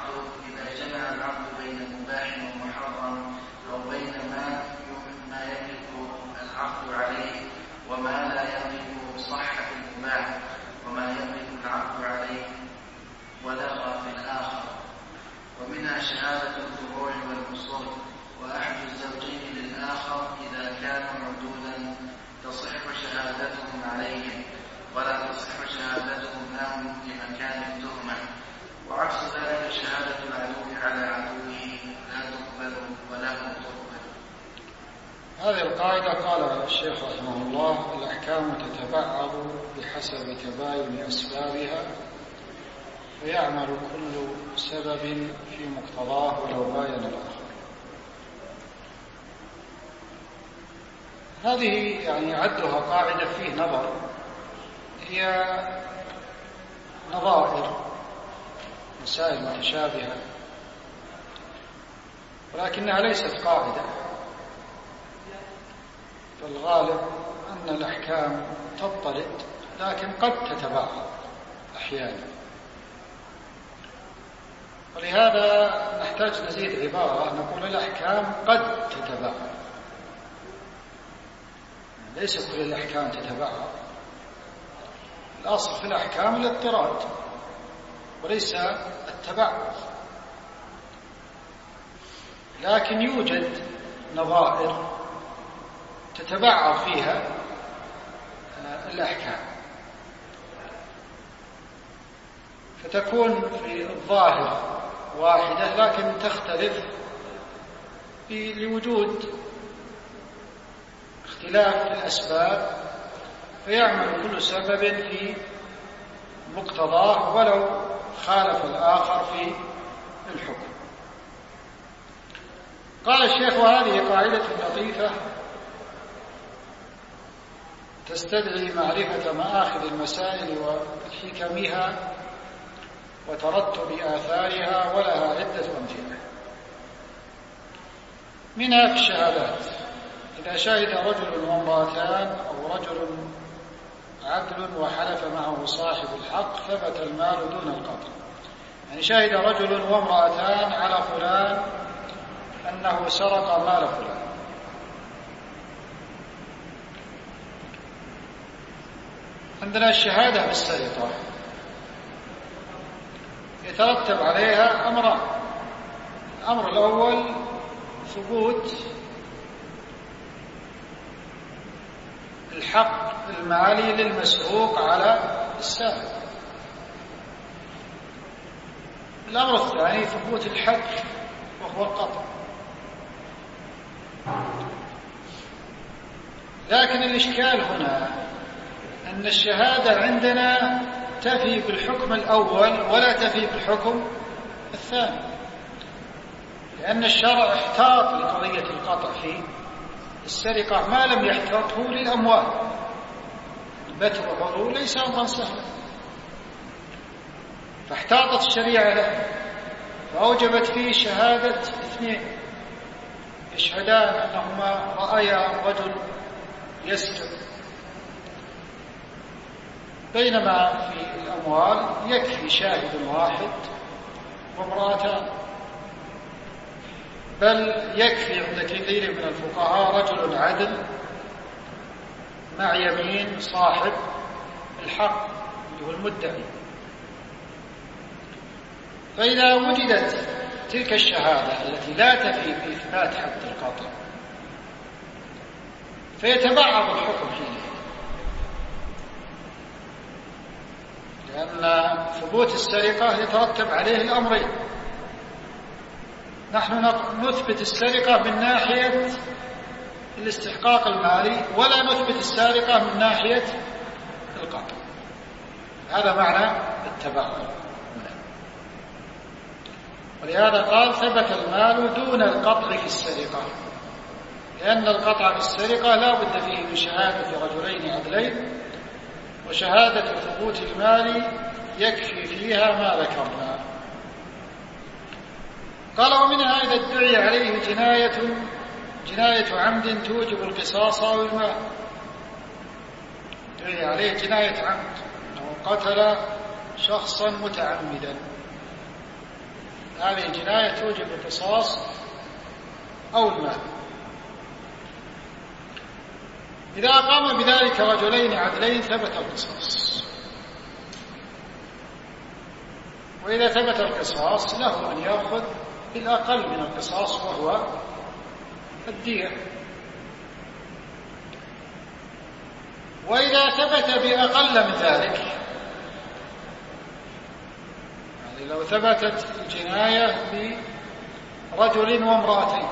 العقد بين مباح ومحرم، أو بين ما يملك العقد عليه وما لا يملك صحة المباح، وما يملك العقد عليه ودخل في الآخر. ومنها شهادة الفروع والأصول، وأحد الزوجين للآخر إذا كانوا عدودا تصح شهادتهم عليهم ولا تصح شهادتهم لهم لمكان التهمة، وعكس ذلك شهادة العدو على عدوه لا تقبل وله تقبل. هذه القاعدة قال الشيخ رحمه الله: الأحكام تتبعض بحسب تباين أسبابها، فيعمل كل سبب في مقتضاه ولو باين الآخر. هذه يعني عدها قاعدة فيه نظر، هي نظائر مسائل متشابهة، ولكنها ليست قاعدة. فالغالب أن الأحكام تضطرد، لكن قد تتبعض أحيانا، ولهذا نحتاج نزيد عبارة نقول الأحكام قد تتبعض، ليس كل الأحكام تتبعض. الأصل في الأحكام الاضطراد، وليس التبعض، لكن يوجد نظائر تتبعض فيها الأحكام، فتكون في الظاهر واحدة لكن تختلف لوجود اختلاف في الأسباب، فيعمل كل سبب في مقتضاه ولو خالف الآخر في الحكم. قال الشيخ: وهذه قاعدة لطيفة تستدعي معرفة مآخذ المسائل وحكمها وترتب آثارها، ولها عدة أمثلة. منها في الشهادات: إذا شهد رجل وامرأتان أو رجل عدل وحلف معه صاحب الحق ثبت المال دون القطع. يعني شهد رجل وامرأتان على فلان أنه سرق مال فلان، عندنا الشهادة بالسرقة يترتب عليها أمران: الأمر الأول ثبوت الحق المالي للمسروق على السارق، الأمر الثاني ثبوت الحد وهو القطع. لكن الإشكال هنا أن الشهادة عندنا تفي بالحكم الأول ولا تفي بالحكم الثاني، لأن الشرع احتاط لقضية القطع في السرقة ما لم يحتاطه للأموال. بتر وحضور ليس أمرا سهلا، فاحتاطت الشريعة له، فأوجبت فيه شهادة اثنين يشهدان أنهما رأيا رجل يسرق، بينما في الأموال يكفي شاهد واحد وامرأتان، بل يكفي عند كثير من الفقهاء رجل عدل مع يمين صاحب الحق اللي هو المدعي. فإذا وجدت تلك الشهادة التي لا تفي بإثبات حد القطع فيتبعض الحكم حينئذ، لأن ثبوت السرقة يترتب عليه الأمرين: نحن نثبت السرقة من ناحية الاستحقاق المالي ولا نثبت السرقة من ناحية القطع. هذا معنى التبعض. ولهذا قال: ثبت المال دون القطع في السرقة، لأن القطع في السرقة لا بد فيه من شهادة رجلين عدلين، وشهادة ثبوت المال يكفي فيها ما ذكرنا. قال: ومنها إذا ادعي عليه جناية عمد توجب القصاص أو المال. ادعي عليه جناية عمد أنه قتل شخصا متعمدا، هذه جناية توجب القصاص أو المال. إذا قام بذلك رجلين عدلين ثبت القصاص، وإذا ثبت القصاص له أن يأخذ بالأقل من القصاص وهو الدية. وإذا ثبت بأقل من ذلك، يعني لو ثبتت الجناية برجل وامرأتين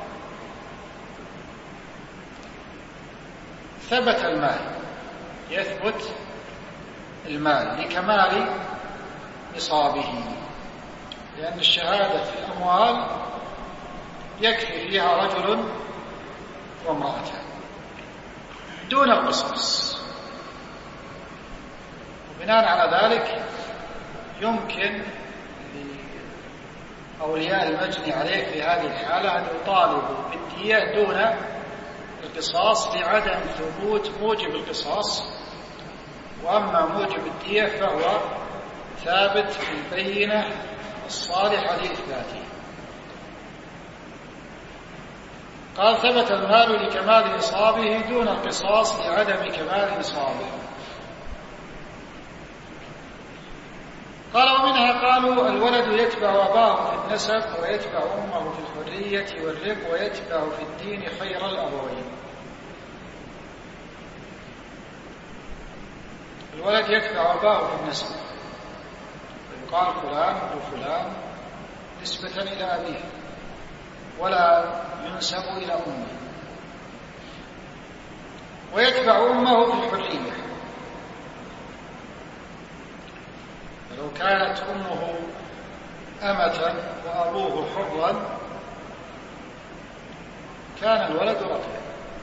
ثبت المال، يثبت المال لكمال نصابه، لأن الشهادة في الأموال يكفي فيها رجل وامرأتان دون القصاص. وبناء على ذلك يمكن لأولياء المجني عليه في هذه الحالة أن يطالبوا بالدية دون القصاص لعدم ثبوت موجب القصاص، وأما موجب الدية فهو ثابت في البينة الصالحة لإثباته. قال: ثبت المال لكمال نصابه دون القصاص لعدم كمال نصابه. قال ومنها قالوا الولد يتبع أباه في النسب ويتبع أمه في الحرية والرق ويتبع في الدين خير الأبوين. الولد يتبع أباه في النسب، يقال فلان وفلان نسبة إلى أبيه ولا ينسب إلى أمه، ويتبع أمه في الحرية، فلو كانت أمه أمة وأبوه حرا كان الولد رقيقا.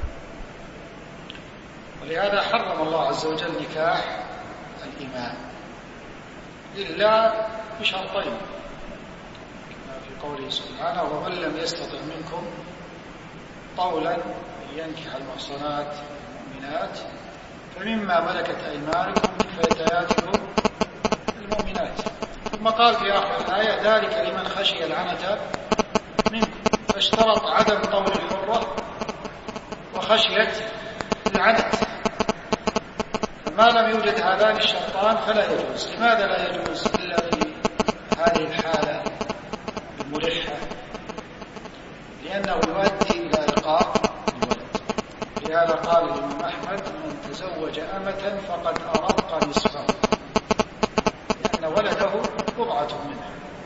ولهذا حرم الله عز وجل نكاح الإماء إلا بشرطين كما في قوله سبحانه ومن لم يستطع منكم طولا أن ينكح المحصنات المؤمنات فمما ملكت أيمانكم من فتياتكم المؤمنات. ثم قال في آخر الآية ذلك لمن خشي العنة منكم، فاشترط عدم طول الحرة وخشية العنت، فما لم يوجد هذان الشرطان فلا يجوز. لماذا لا يجوز إلا في هذه الحالة الملحة؟ لأنه يؤدي إلى إلقاء الولد. لهذا قال الإمام أحمد من تزوج أمة فقد أرق نصفه، لأن ولده بضعة منه.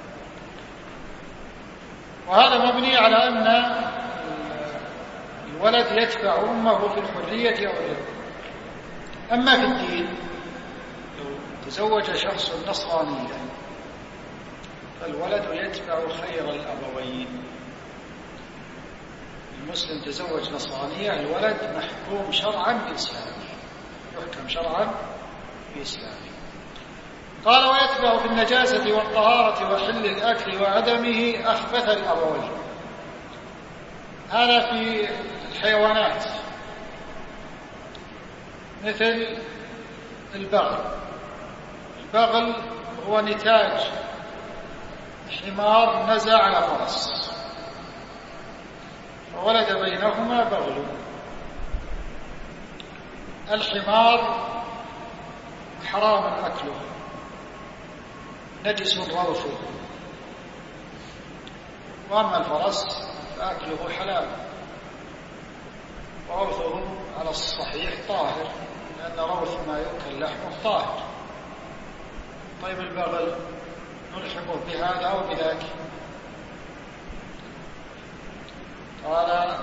وهذا مبني على أن الولد يتبع أمه في الحرية أو الرق. أما في الدين لو تزوج شخص نصرانيا فالولد يتبع خير الأبوين. المسلم تزوج نصرانية الولد محكوم شرعا بإسلامه، يحكم شرعا بإسلامه. قال ويتبع في النجاسة والطهارة وحل الأكل وعدمه أخبث الأبوين. هذا في الحيوانات مثل البغل. البغل هو نتاج حمار نزع على فرس فولد بينهما بغل. الحمار حرام أكله نجس روثه، وأما الفرس فأكله حلال وروثه على الصحيح طاهر، لأن روث ما يؤكل لحمه طاهر. طيب البغل نلحقه بهذا أو بذاك؟ قال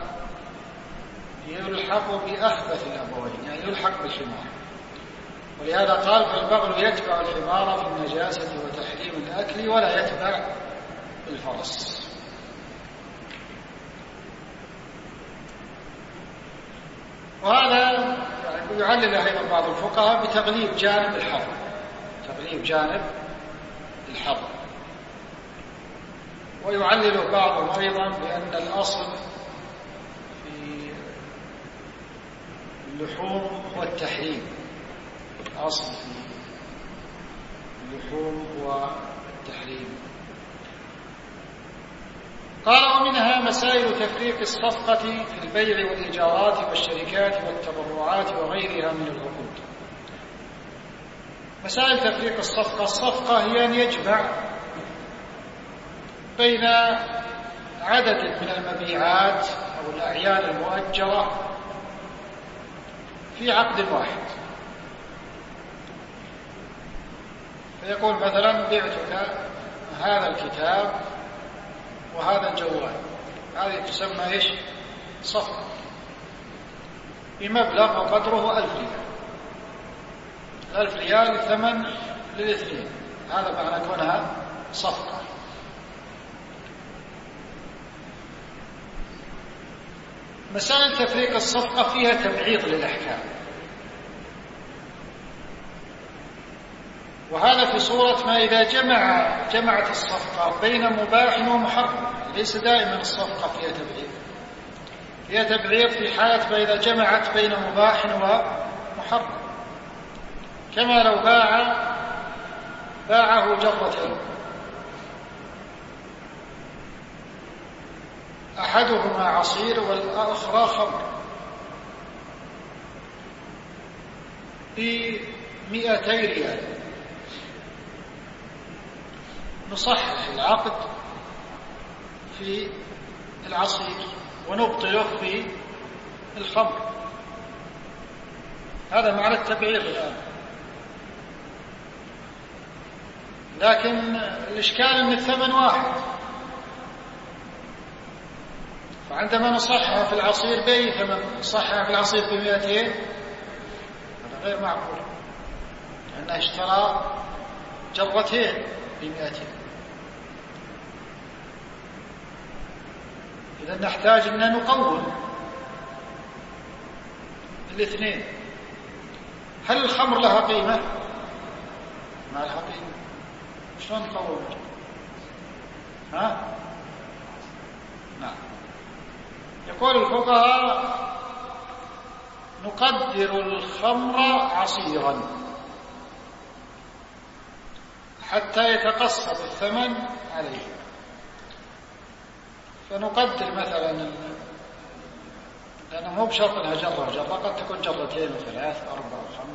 يلحق بأخبث الأبوين، يعني يلحق بالحمار. ولهذا قال فالبغل يتبع الحمار في النجاسة وتحريم الأكل ولا يتبع الفرس. وهذا يعني يعلل أيضا بعض الفقهاء بتغليب جانب الحظر، تغليب جانب الحظر. ويعلل بعضهم أيضا بأن الأصل في اللحوم هو التحريم، الأصل في اللحوم هو التحريم. قال ومنها مسائل تفريق الصفقة في البيع والإيجارات والشركات والتبرعات وغيرها من العقود. مسائل تفريق الصفقة، الصفقة هي أن يجمع بين عدد من المبيعات أو الأعيان المؤجرة في عقد واحد. فيقول مثلا بعتك هذا الكتاب وهذا الجوال، هذه تسمى إيش؟ صفقة، بمبلغ وقدره 1000 ريال. 1000 ريال ثمن للاثنين، هذا معنى كونها صفقة. مسائل تفريق الصفقة فيها تبعيض للأحكام، وهذا في صورة ما إذا جمعت الصفقة بين مباح ومحرم. ليس دائما الصفقة فيها تبعيض، فيها تبعيض في حالة ما إذا جمعت بين مباح ومحرم، كما لو باعه جرتين أحدهما عصير والأخرى خمر ب200 ريال، نصحح العقد في العصير ونبطله في الخمر. هذا معنى التبعير الآن. لكن الإشكال أن الثمن واحد، فعندما نصحح في العصير بأي ثمن؟ نصحح في العصير ب200، هذا غير معقول، لأنه اشترى جرتين ب200. إذا نحتاج أن نقوم الاثنين. هل الخمر لها قيمة؟ ما لها قيمة، شلون نقوم؟ نعم. يقول الفقهاء نقدر الخمر عصيرا حتى يتقصد الثمن عليه. فنقدر مثلا، لأنه مو بشرط أنها جرة، قد تكون جرتين وثلاث 4 و5.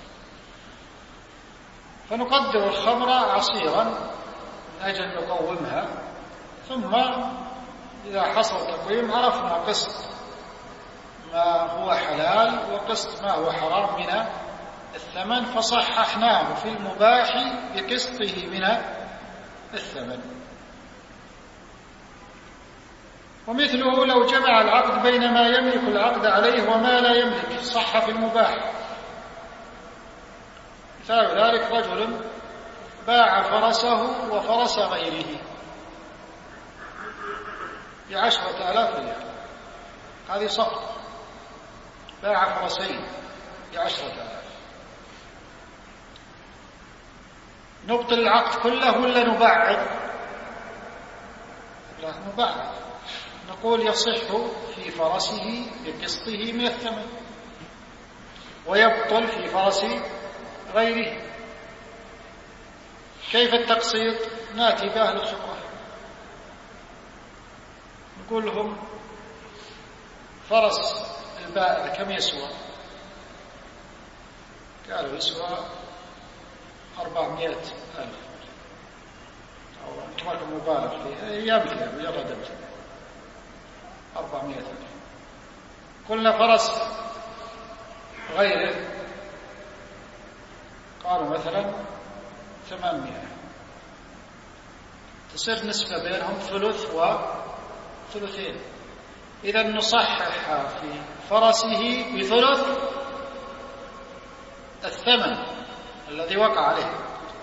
فنقدر الخمر عصيرا من أجل أن نقومها، ثم إذا حصل تقويم عرفنا قسط ما هو حلال وقسط ما هو حرام من الثمن، فصححناه في المباح بقسطه من الثمن. ومثله لو جمع العقد بين ما يملك العقد عليه وما لا يملك صح في المباح. مثال ذلك رجل باع فرسه وفرس غيره ب10,000 ريال، هذه صفقة. باع فرسين ب10,000. نبطل العقد كله ولا نبعض؟ لا، نبعض. نقول يصح في فرسه بقسطه من الثمن، ويبطل في فرس غيره. كيف التقسيط؟ ناتي بأهل الخبرة نقول لهم فرس البائع كم يسوى؟ قالوا يسوى 400,000. أو أنتم مبالغ فيه، يمكن مجرد 400,000. قلنا فرس غيره، قالوا مثلا 800. تصير نسبة بينهم 1/3 و2/3. إذا نصحح في فرسه ب1/3 الثمن الذي وقع عليه،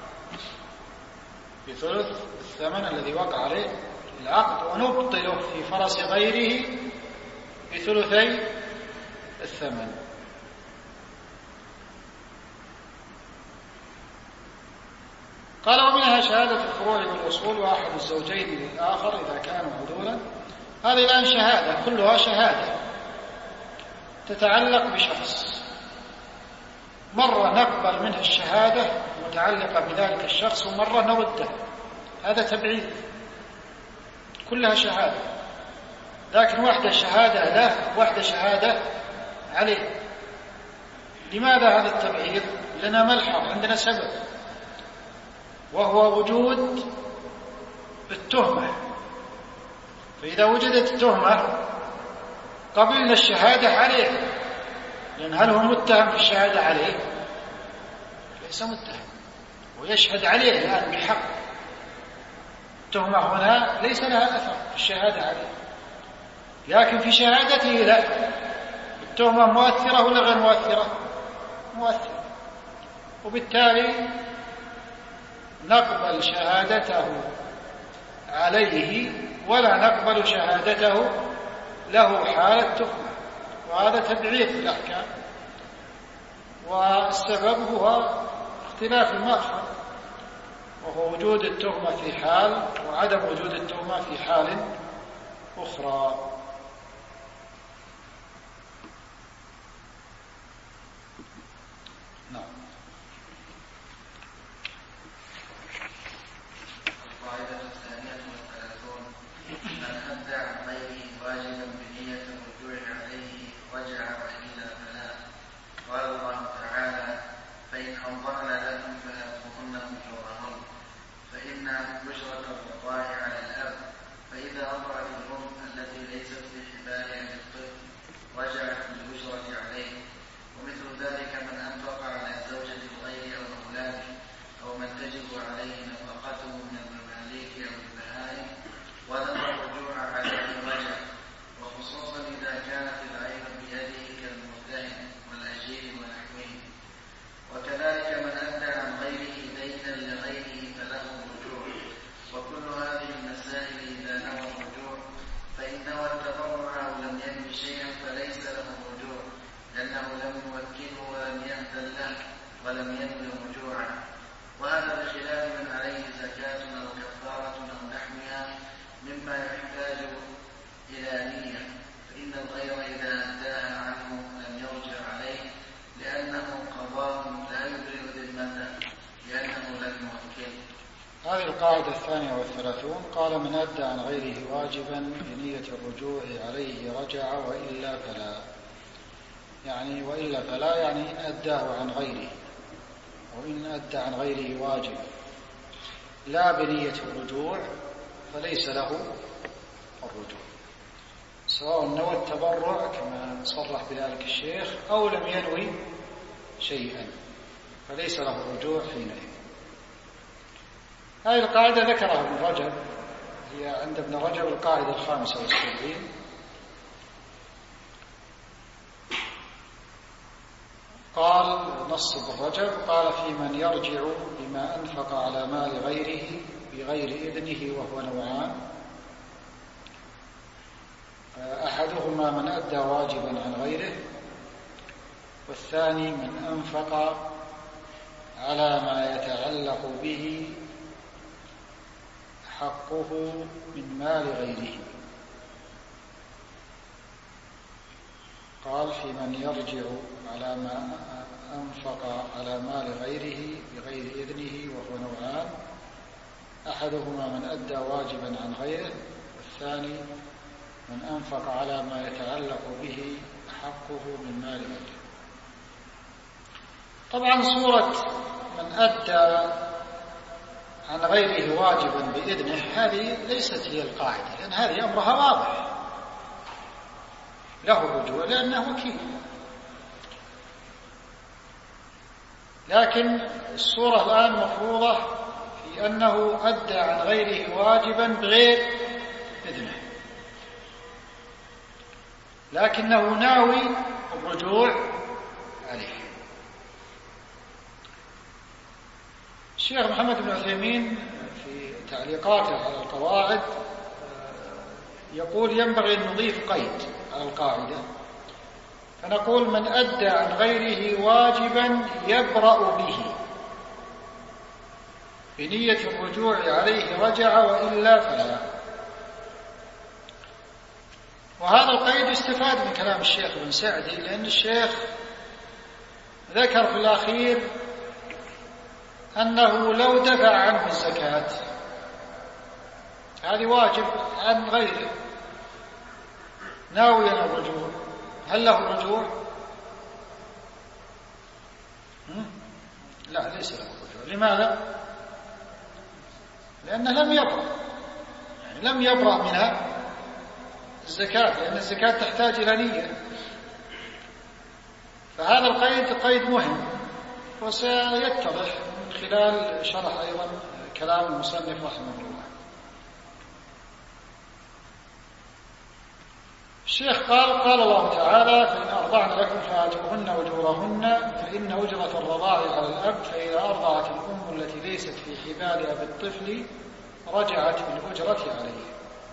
ب1/3 الثمن الذي وقع عليه العقد، ونبطله في فرس غيره ب2/3 الثمن. قال ومنها شهادة الفروع والأصول وأحد الزوجين للآخر إذا كانوا عدولا. هذه الآن شهادة، كلها شهادة تتعلق بشخص، مرة نقبل منها الشهادة متعلقة بذلك الشخص ومرة نردها. هذا تبعيد، كلها شهادة، لكن واحدة شهادة له واحدة شهادة عليه. لماذا هذا التبعيد؟ لنا ملحظ، عندنا سبب، وهو وجود التهمة. فإذا وجدت التهمة قبلنا الشهادة عليه، لأن هل هو متهم في الشهادة عليه؟ ليس متهم، ويشهد عليه الآن بحق. التهمة هنا ليس لها أثر في الشهادة عليه، لكن في شهادته لا. التهمة مؤثرة ولا غير مؤثرة؟ مؤثرة. وبالتالي نقبل شهادته عليه ولا نقبل شهادته له حال التهمة، وهذا تبعيض في الأحكام. والسبب هو اختلاف المأخذ، وهو وجود التهمة في حال وعدم وجود التهمة في حال أخرى. نعم. القاعدة 32: من أدى عن غيره واجبا بنية الرجوع عليه رجع وإلا فلا. قال الله تعالى: فإن أرضعن لكم فآتوهن أجورهن، فإن بشرى القاعدة 32 قال: من أدى عن غيره واجبا بنية الرجوع عليه رجع وإلا فلا. يعني وإلا فلا يعني أداه عن غيره، وإن أدى عن غيره واجب لا بنية الرجوع فليس له الرجوع، سواء نوى التبرع كما صرح بذلك الشيخ أو لم ينوي شيئا فليس له الرجوع حينئذ. هذه القاعدة ذكرها ابن رجب، هي عند ابن رجب القاعدة 75. قال نص ابن رجب قال: في من يرجع بما أنفق على مال غيره بغير إذنه وهو نوعان: أحدهما من أدى واجبا عن غيره، والثاني من أنفق على ما يتعلق به حقه من مال غيره. قال: في من يرجع على ما أنفق على مال غيره بغير إذنه وهو نوعان: أحدهما من أدى واجبا عن غيره، والثاني من أنفق على ما يتعلق به حقه من مال غيره. طبعا صورة من أدى عن غيره واجبا بإذنه هذه ليست هي القاعدة، لأن هذه أمرها واضح، له الرجوع لأنه وكيل. لكن الصورة الآن مفروضة في أنه أدى عن غيره واجبا بغير إذنه، لكنه ناوي الرجوع عليه. الشيخ محمد بن عثيمين في تعليقاته على القواعد يقول: ينبغي أن نضيف قيد على القاعدة، فنقول: من أدى عن غيره واجبا يبرأ به بنية الرجوع عليه رجع وإلا فلا. وهذا القيد استفاد من كلام الشيخ بن سعدي، لأن الشيخ ذكر في الأخير أنه لو دفع عنه الزكاة هذه واجب عن غيره ناويا الرجوع، هل له الرجوع؟ لا، ليس له الرجوع. لماذا؟ لأنه لم يبرأ، يعني لم يبرأ من الزكاة، لأن الزكاة تحتاج إلى نية. فهذا القيد قيد مهم، وسيتضح من خلال شرح أيضا كلام المصنف رحمه الله. الشيخ قال الله تعالى: فإن أرضعن لكم فآتوهن أجورهن، فإن أجرة الرضاع على الأب، فإذا أرضعت الأم التي ليست في حبالها بالطفل رجعت بالأجرة عليه.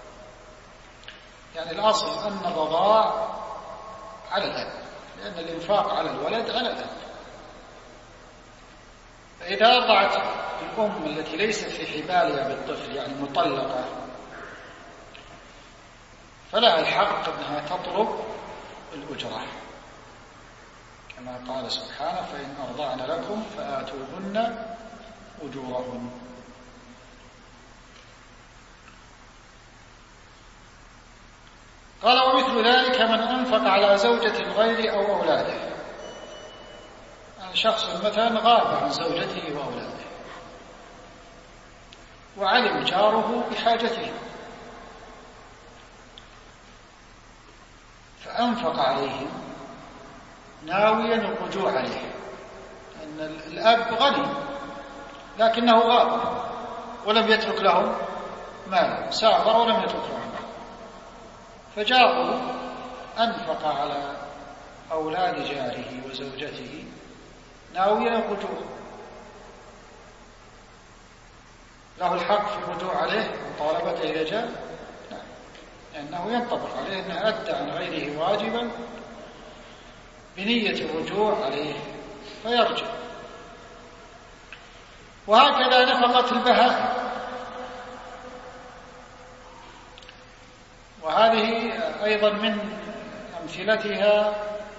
يعني الأصل أن الرضاع على الأب، لأن الإنفاق على الولد على الأب. فإذا أرضعت الأم التي ليست في حبالها بالطفل يعني مطلقة فلها الحق أنها تطلب الأجرة، كما قال سبحانه: فإن أرضعن لكم فآتوهن أجورهن. قال: ومثل ذلك من أنفق على زوجة الغير أو أولاده. يعني شخص مثلا غاب عن زوجته وأولاده وعلم جاره بحاجته فأنفق عليهم ناويا الرجوع عليه، أن الأب غني لكنه غاب ولم يترك لهم مال، سافر ولم يترك لهم مال، فجاره أنفق على أولاد جاره وزوجته ناويا الرجوع، له الحق في الرجوع عليه ومطالبته إذا جاء؟ لا، لأنه ينطبق عليه أنه أدى عن غيره واجبا بنية الرجوع عليه فيرجع. وهكذا نفقة البهائم، وهذه أيضا من أمثلتها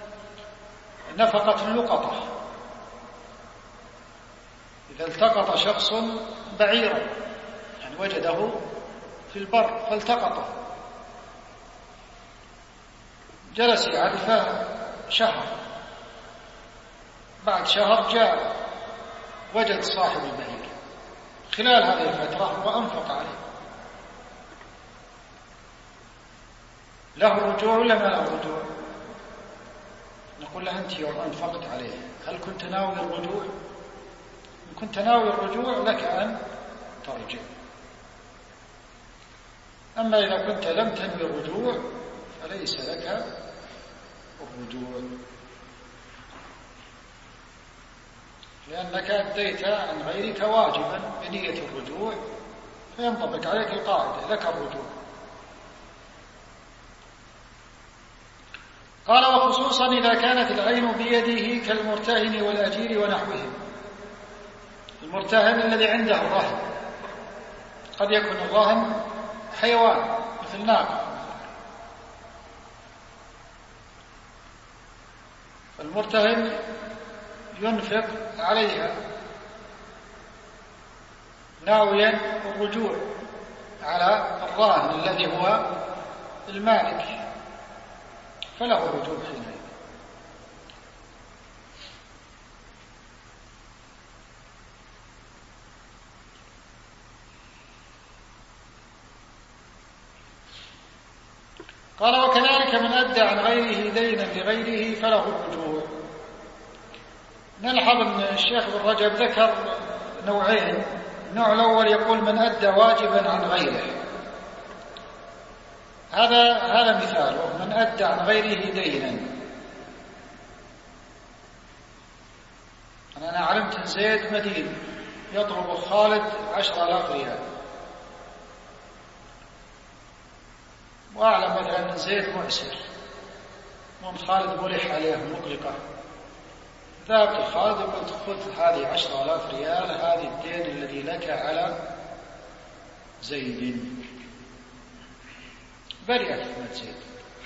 نفقة اللقطة. إذا التقط شخص بعيرا وجده في البر فالتقطه، جلس يعرفه شهر، بعد شهر جاء وجد صاحب البعير خلال هذه الفترة وأنفق عليه، له رجوع ولا ما له رجوع؟ نقول له أنت يوم أنفقت عليه هل كنت ناوي الرجوع؟ إن كنت ناوي الرجوع لك أن ترجع، أما إذا كنت لم تنوي الرجوع فليس لك الرجوع، لأنك أديت عن غيرك واجبا بنية الرجوع، فينطبق عليك القاعدة لك الرجوع. قال وخصوصا إذا كانت العين بيده كالمرتهن والأجير ونحوهم. المرتهن الذي عنده الرهن، قد يكون الرهن حيوان مثل ناقة، فالمرتهن ينفق عليها ناويا الرجوع على الراهن الذي هو المالك، فله الرجوع حينئذ. قال وكذلك من أدى عن غيره دينا لغيره فله الرجوع. نلحظ أن الشيخ ابن رجب ذكر نوعين، النوع الأول يقول من أدى واجبا عن غيره، هذا مثاله، من أدى عن غيره دينا. أنا علمت أن زيد مدين يطلب خالد 10,000 ريال، وأعلم مثلا أن زيد معسر وأن خالد ملح عليه مطلقة، ذهبت لخالد وقلت خذ هذه 10,000 ريال، هذه الدين الذي لك على زيد، برئت ذمة زيد،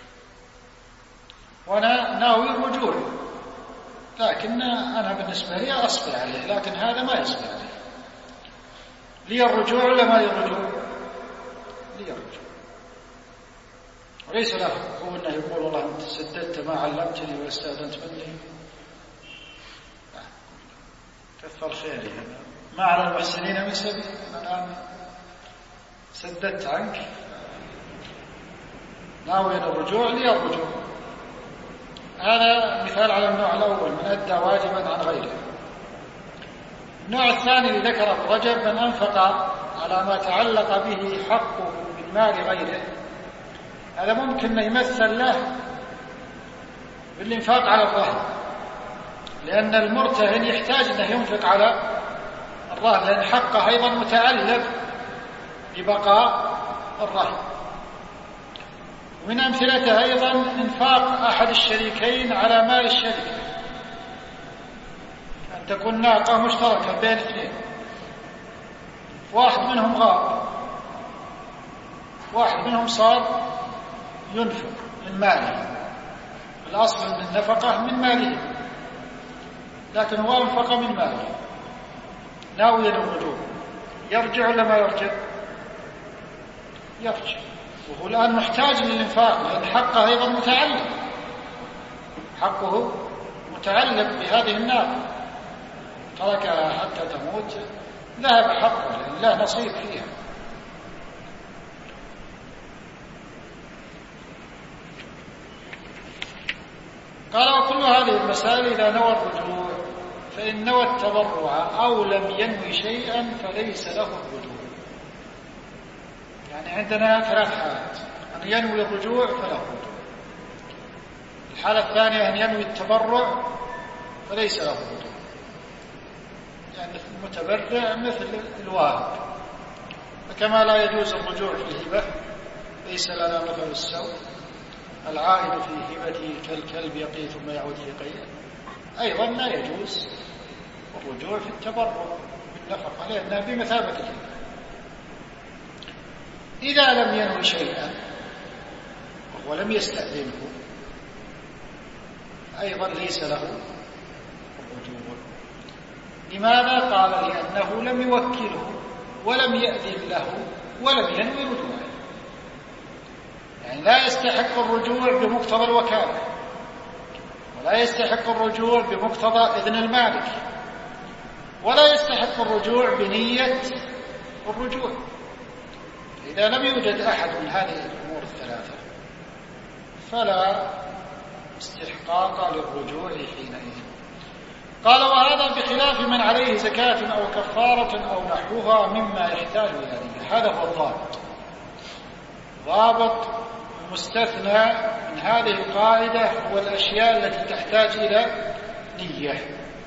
وأنا ناوي الرجوع، لكن أنا بالنسبة لي أصبر عليه، لكن هذا ما يصبر عليه. لي الرجوع ولا ما لي الرجوع؟ لي الرجوع، وليس له هو أنه يقول والله أنت سددت ما علمتني واستأذنت مني، كثر خيري، ما على المحسنين من سبيل، أنا سددت عنك، ناوي الرجوع لي الرجوع. هذا مثال على النوع الأول، من أدى واجبا عن غيره. النوع الثاني اللي ذكره ابن رجب، من أنفق على ما تعلق به حقه من مال غيره، هذا ممكن أن يمثل له بالإنفاق على الرهن، لأن المرتهن يحتاج أنه ينفق على الرهن، لأن حقه أيضا متعلق ببقاء الرهن. ومن أمثلته أيضا إنفاق أحد الشريكين على مال الشركة، أن تكون ناقة مشتركة بين اثنين، واحد منهم غاب، واحد منهم صار ينفق من ماله، الأصل من النفقة من ماله، لكن هو أنفق من ماله ناويا الرجوع، يرجع ولا ما يرجع؟ يرجع، وهو الآن محتاج للإنفاق، لأن حقه أيضا متعلق، حقه متعلق بهذه الناقة، تركها حتى تموت ذهب حقه، لأن له نصيب فيها. قال وكل هذه المسائل إذا نوى الرجوع، فإن نوى التضرع أو لم ينوي شيئا فليس له الرجوع. يعني عندنا 3 حالات، أن ينوي الرجوع فله الرجوع، الحالة الثانية أن ينوي التبرع فليس له الرجوع، يعني المتبرع مثل الواهب، فكما لا يجوز الرجوع في الهبة ليس لنا مثل السوء، العائد في هبته كالكلب يقي ثم يعود في قيئه، أيضا لا يجوز الرجوع في التبرع بالنفقة، لأنها بمثابة الهبة. إذا لم ينوي شيئا وهو لم يستأذنه أيضا ليس له الرجوع. لماذا؟ قال لأنه لم يوكله ولم يأذن له ولم ينوي رجوعه، يعني لا يستحق الرجوع بمقتضى الوكالة، ولا يستحق الرجوع بمقتضى إذن المالك، ولا يستحق الرجوع بنية الرجوع. إذا لم يوجد أحد من هذه الأمور الثلاثة فلا استحقاق للرجوع حينئذ. قال: وهذا بخلاف من عليه زكاة أو كفارة أو نحوها مما يحتاج إلى نية. هذا هو الضابط، ضابط مستثنى من هذه القاعدة هو الأشياء التي تحتاج إلى نية.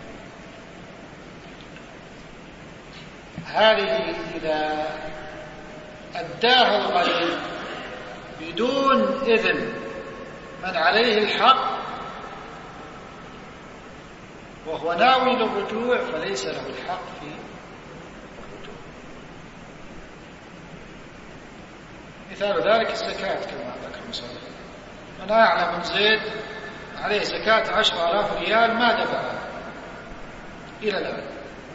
هذه إذا أداها الغريب بدون إذن من عليه الحق وهو ناوي للرجوع فليس له الحق في الرجوع. مثال ذلك الزكاة كما ذكر المصنف. أنا أعلم من زيد عليه زكاة 10,000 ريال ما دفعها إلى الآن،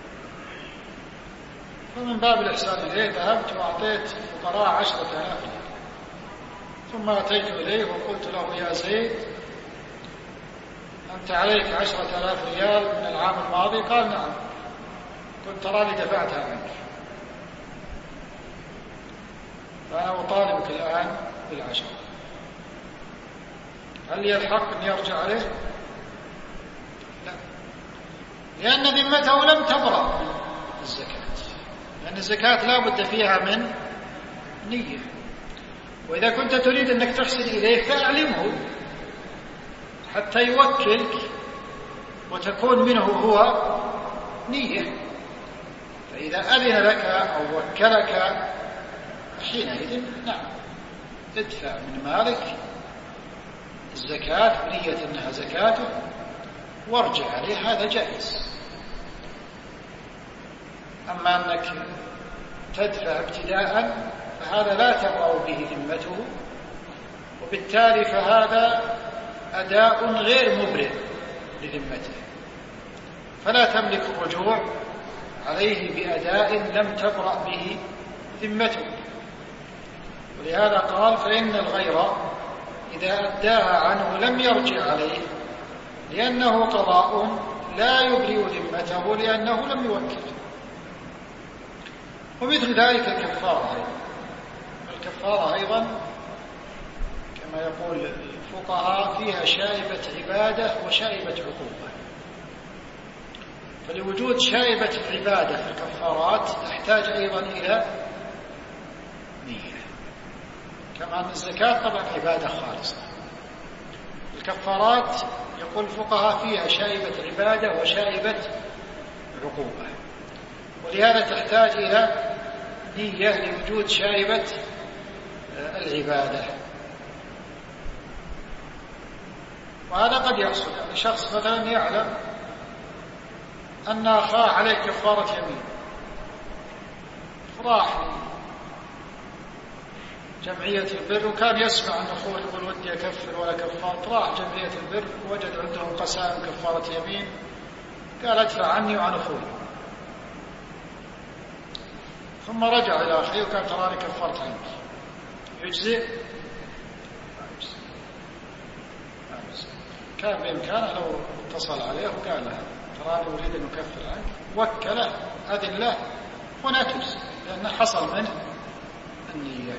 فمن باب الإحسان إليه ذهبت وأعطيت الفقراء 10,000 ريال، ثم أتيت إليه وقلت له: يا زيد، أنت عليك 10,000 ريال من العام الماضي. قال: نعم. قلت: تراني دفعتها عنك، فأنا أطالبك الآن بال10. هل لي الحق أن يرجع عليه؟ لا، لأن ذمته لم تبرأ من الزكاة، لأن الزكاة لا بد فيها من نية. وإذا كنت تريد أنك تحسن إليه فأعلمه حتى يوكلك وتكون منه هو نية، فإذا أذن لك أو وكلك حينئذ نعم ادفع من مالك الزكاة بنية أنها زكاته وارجع عليه، هذا جائز. أما أنك تدفع ابتداء فهذا لا تبرأ به ذمته، وبالتالي فهذا أداء غير مبرر لذمته، فلا تملك الرجوع عليه بأداء لم تبرأ به ذمته. ولهذا قال: فإن الغير إذا أداها عنه لم يرجع عليه لأنه قضاء لا يبرئ ذمته لأنه لم يوكله. ومثل ذلك الكفارة. الكفارة أيضا كما يقول الفقهاء فيها شائبة عبادة وشائبة عقوبة، فلوجود شائبة العبادة في الكفارات تحتاج أيضا إلى نية، كما أن الزكاة طبعا عبادة خالصة. الكفارات يقول الفقهاء فيها شائبة عبادة وشائبة عقوبة، ولهذا تحتاج إلى نية لوجود شائبة العبادة. وهذا قد يحصل، يعني شخص مثلا يعلم أن أخاه عليه كفارة يمين، فراح جمعية البر وكان يسمع أن أخوه يقول ودي أكفر ولا كفارة، راح جمعية البر وجد عندهم قسائم كفارة يمين، قال ادفع عني وعن أخوي، ثم رجع إلى أخيه وقال تراني كفرت عنك، يجزئ؟ كان بإمكانه لو اتصل عليه وقال له تراني أريد أن أكفر عنك، وكله أذن له هنا تجزئ، لأنه حصل منه النية.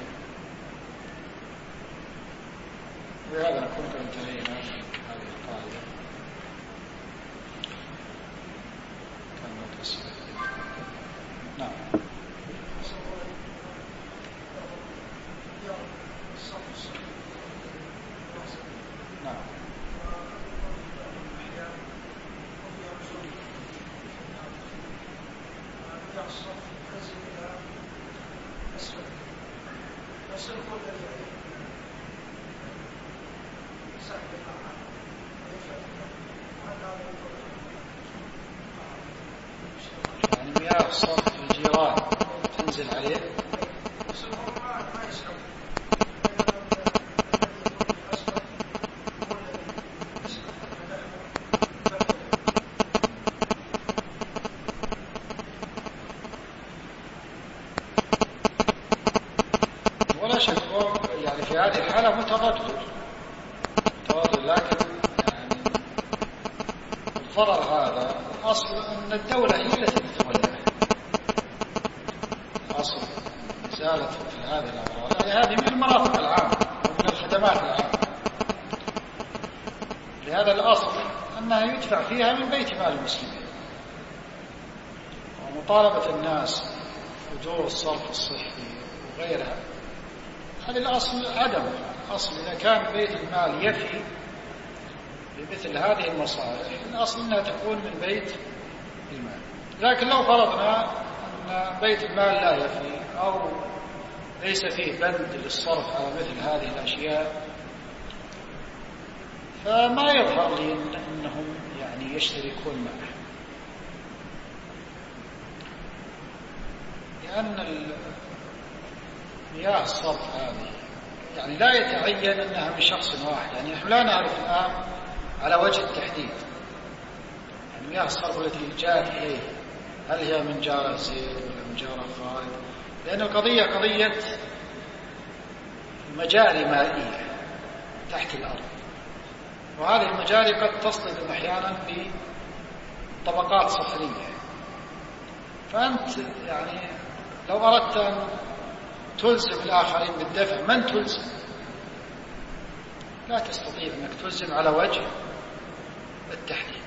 وهذا نكون قد انتهينا هذه القاعدة. نعم. نعم. يعني مياه صرف الجيران تنزل عليه. أن الدولة هي التي تتولى. الأصل إزالة مثل هذه الأمراض، يعني هذه من المرافق العامة ومن الخدمات العامة. لهذا الأصل أنها يدفع فيها من بيت مال المسلمين. ومطالبة الناس أجور الصرف الصحي وغيرها، هذا الأصل عدم. الأصل إذا كان بيت المال يفي بمثل هذه المصالح، الأصل أنها تكون من بيت المال. لكن لو فرضنا أن بيت المال لا يفي أو ليس فيه بند للصرف على مثل هذه الأشياء، فما يظهر لي أنهم يعني يشتركون معه، لأن مياه الصرف هذه يعني لا يتعين أنها من شخص واحد. يعني نحن لا نعرف الآن على وجه التحديد يعني مياه الصرف التي جاءت إليه هل هي من جارة زيد ولا من جارة خالد، لأن القضية قضية مجاري مائية تحت الأرض، وهذه المجاري قد تصطدم أحيانا بطبقات صخرية. فأنت يعني لو أردت أن تلزم الآخرين بالدفع، من تلزم؟ لا تستطيع أنك تلزم على وجه التحديد،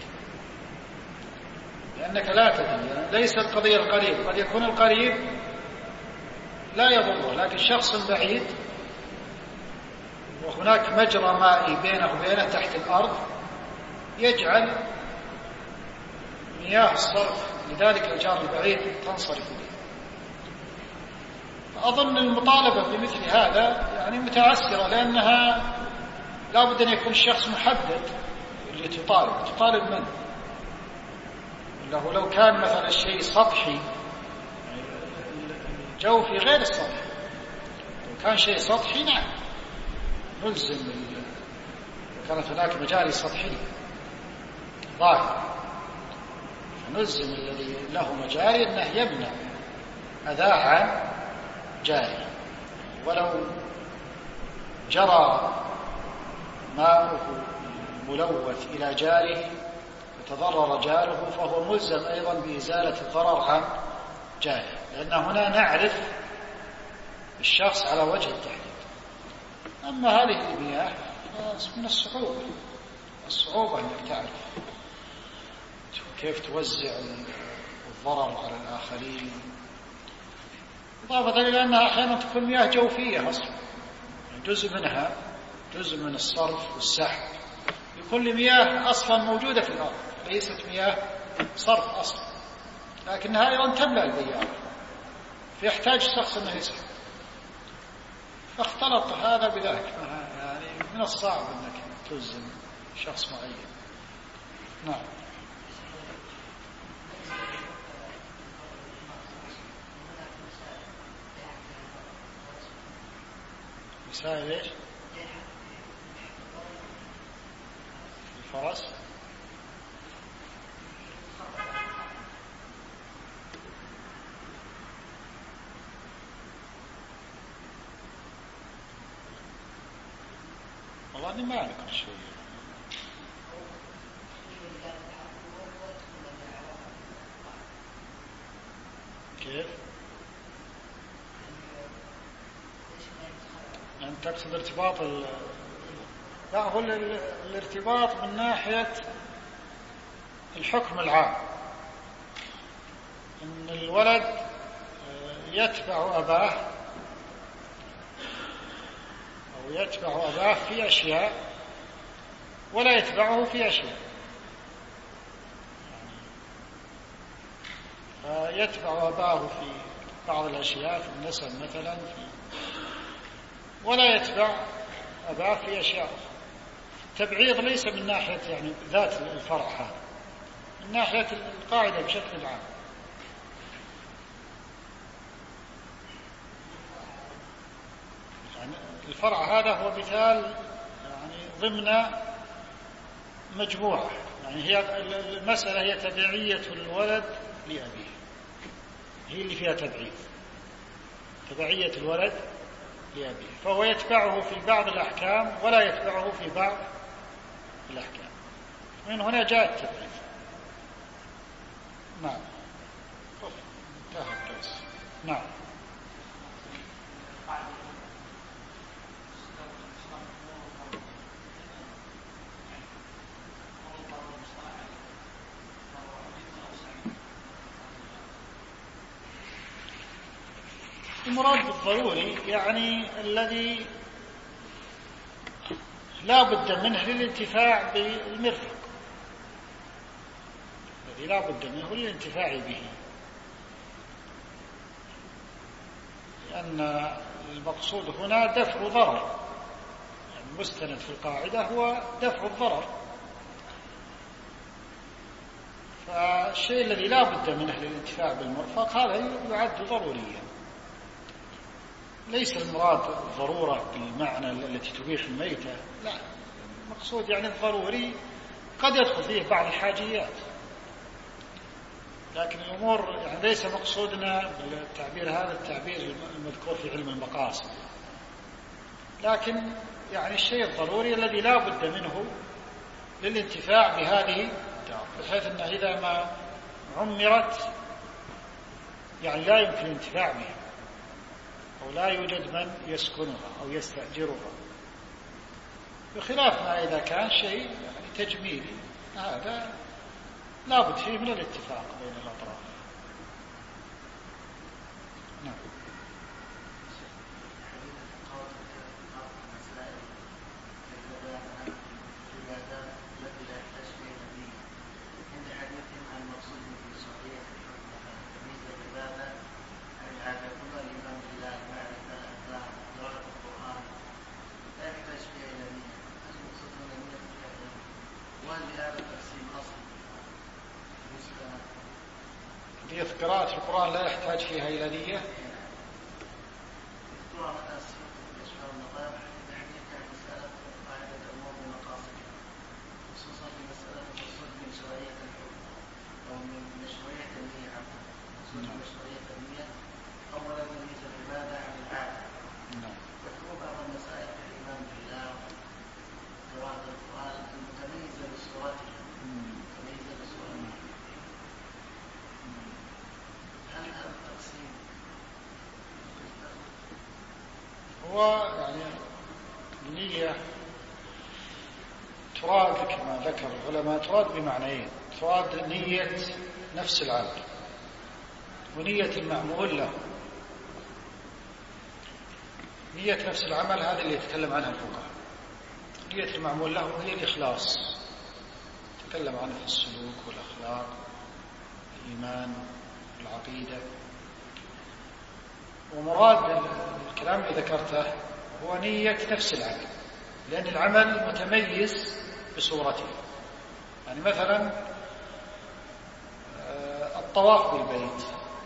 لأنك لا تدري. يعني ليس القضية القريب، قد يكون القريب لا يضره، لكن شخص بعيد وهناك مجرى مائي بينه وبينه تحت الأرض يجعل مياه الصرف لذلك الجار البعيد تنصرف إليه. أظن المطالبة بمثل هذا يعني متعسرة، لأنها لا بد أن يكون الشخص محدد اللي تطالب منه. لو كان مثلا الشيء سطحي، الجوفي غير السطحي، لو كان شيء سطحي نعم نلزم، كانت هناك مجاري سطحية ظاهرة فنلزم الذي له مجاري أنه يمنع أذاه عن جاري. ولو جرى ماءه ملوث إلى جاره فتضرر جاره فهو ملزم أيضا بإزالة الضرر عن جاره، لأن هنا نعرف الشخص على وجه التحديد. أما هذه المياه من الصعوبة أنك تعرف كيف توزع الضرر على الآخرين، إضافة إلى أنها أحيانا تكون مياه جوفية أصلا، جزء منها جزء من الصرف والسحب يكون لمياه أصلا موجودة في الأرض ليست مياه صرف أصلا، لكنها أيضا تملأ البيار فيحتاج شخص أنه يسحب، فاختلط هذا بذاك. يعني من الصعب أنك تلزم شخص معين. نعم. مسائل ايش؟ الفرس والله أني ما أذكر شيء. كيف؟ أن تقصد ارتباط لا، هو الارتباط من ناحية الحكم العام، أن الولد يتبع أباه أو يتبع أباه في أشياء ولا يتبعه في أشياء، فيتبع أباه في بعض الأشياء في النسب مثلا ولا يتبع أباه في أشياء. التبعيض ليس من ناحية يعني ذات الفرع هذا، من ناحية القاعدة بشكل عام. يعني الفرع هذا هو مثال يعني ضمن مجموعة، يعني هي المسألة هي تبعية الولد لأبيه، هي اللي فيها تبعيض، تبعية الولد لأبيه، فهو يتبعه في بعض الأحكام ولا يتبعه في بعض الأحكام، من هنا جاء التبعيض. نعم. انتهى الدرس. نعم. المراد بالضروري يعني الذي لا بد منه للانتفاع بالمرفق، الذي لا بد منه للانتفاع به، لأن المقصود هنا دفع ضرر، يعني المستند في القاعدة هو دفع الضرر. فالشيء الذي لا بد منه للانتفاع بالمرفق هذا يعد ضروريا. ليس المراد ضرورة بالمعنى التي تبيح الميتة، لا، المقصود يعني الضروري قد يدخل فيه بعض الحاجيات، لكن الأمور يعني ليس مقصودنا بالتعبير هذا التعبير المذكور في علم المقاصد، لكن يعني الشيء الضروري الذي لا بد منه للانتفاع بهذه الدار، بحيث أنه إذا ما عمرت يعني لا يمكن الانتفاع بها، أو لا يوجد من يسكنها أو يستأجرها، بخلاف ما إذا كان شيء يعني تجميلي، هذا لا بد فيه من الاتفاق بين الأطراف. نعم. قراءة القرآن لا يحتاج فيها إلى نية. هو يعني النية تراد كما ذكر العلماء تراد بمعنيين، تراد نية نفس العبد ونية المعمول له. نية نفس العمل هذا اللي يتكلم عنها الفقهاء، نية المعمول له هي الإخلاص، تكلم عنه في السلوك والأخلاق، الإيمان، العقيدة. ومراد الكلام اللي ذكرته هو نية نفس العمل، لأن العمل متميز بصورته. يعني مثلا الطواف بالبيت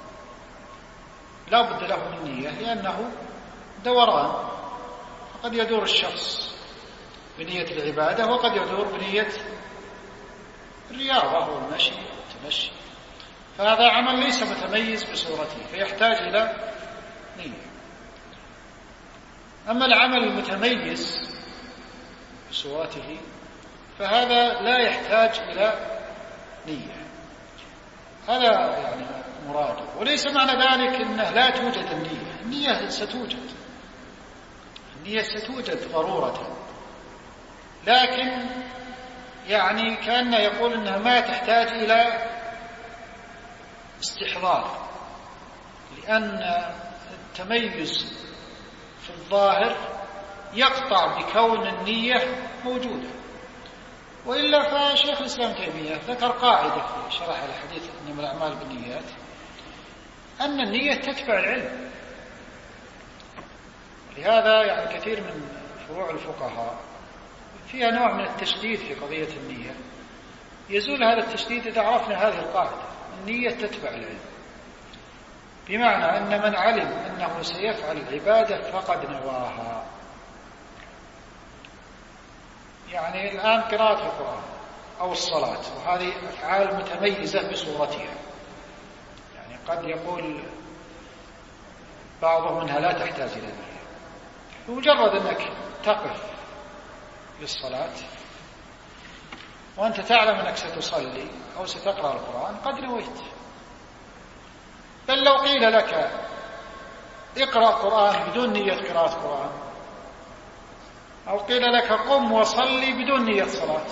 لا بد له من نية، لأنه دوران، قد يدور الشخص بنية العبادة وقد يدور بنية الرياضة والمشي والتمشي، فهذا عمل ليس متميز بصورته فيحتاج إلى نية. أما العمل المتميز بصورته فهذا لا يحتاج إلى نية، هذا يعني مراده. وليس معنى ذلك أنه لا توجد النية، النية ستوجد، النية ستوجد ضرورة، لكن يعني كأن يقول أنها ما تحتاج إلى استحضار، لأن التميز في الظاهر يقطع بكون النية موجودة. وإلا فشيخ الإسلام تيمية ذكر قاعدة في شرح الحديث إنما الأعمال بالنيات، أن النية تتبع العلم. لهذا يعني كثير من فروع الفقهاء فيها نوع من التشديد في قضية النية، يزول هذا التشديد إذا عرفنا هذه القاعدة، النية تتبع العلم، بمعنى أن من علم أنه سيفعل العبادة فقد نواها. يعني الآن قراءة القرآن أو الصلاة، وهذه أفعال متميزة بصورتها، يعني قد يقول بعضهم أنها لا تحتاج إلى نية، بمجرد أنك تقف للصلاة وأنت تعلم أنك ستصلي أو ستقرأ القرآن قد نويت، بل لو قيل لك اقرأ قرآن بدون نية قراءة قرآن، أو قيل لك قم وصلي بدون نية صلاة،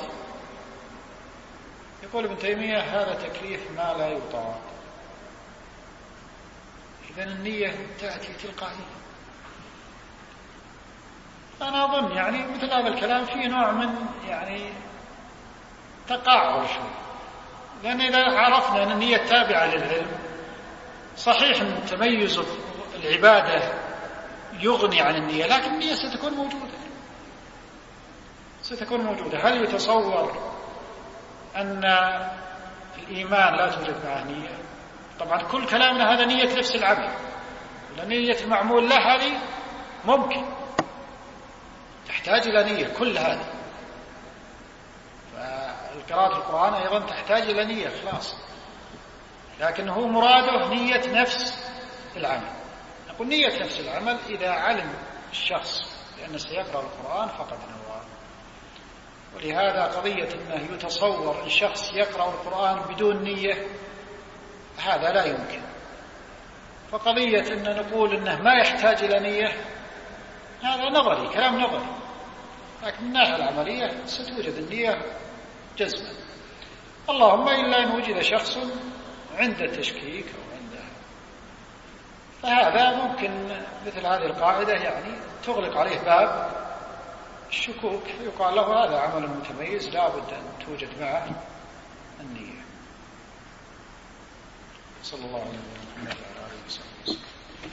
يقول ابن تيمية هذا تكليف ما لا يطاق. إذن النية تأتي تلقائيا. أنا أظن يعني مثل هذا الكلام فيه نوع من يعني تقاعر شوي، لأن إذا عرفنا أن النية تابعة للعلم، صحيح أن تميز العبادة يغني عن النية، لكن النية ستكون موجودة. هل يتصور أن الإيمان لا توجد معه نية؟ طبعا كل كلامنا هذا نية نفس العمل، لأن نية المعمول له هذه ممكن تحتاج إلى نية، كل هذه. فالقراءة القرآن أيضا تحتاج إلى نية خلاص، لكن هو مراده نية نفس العمل. نقول نية نفس العمل إذا علم الشخص بأنه سيقرأ القرآن فقد نوى. ولهذا قضية أنه يتصور أن شخص يقرأ القرآن بدون نية هذا لا يمكن. فقضية أن نقول أنه ما يحتاج إلى نية هذا نظري، كلام نظري، لكن من الناحية العملية ستوجد النية جزما، اللهم إلا أن وجد شخص عنده تشكيك أو عنده، فهذا ممكن مثل هذه القاعدة يعني تغلق عليه باب الشكوك، يقال له هذا عمل متميز لا بد أن توجد معه النية. صلى الله عليه وسلم.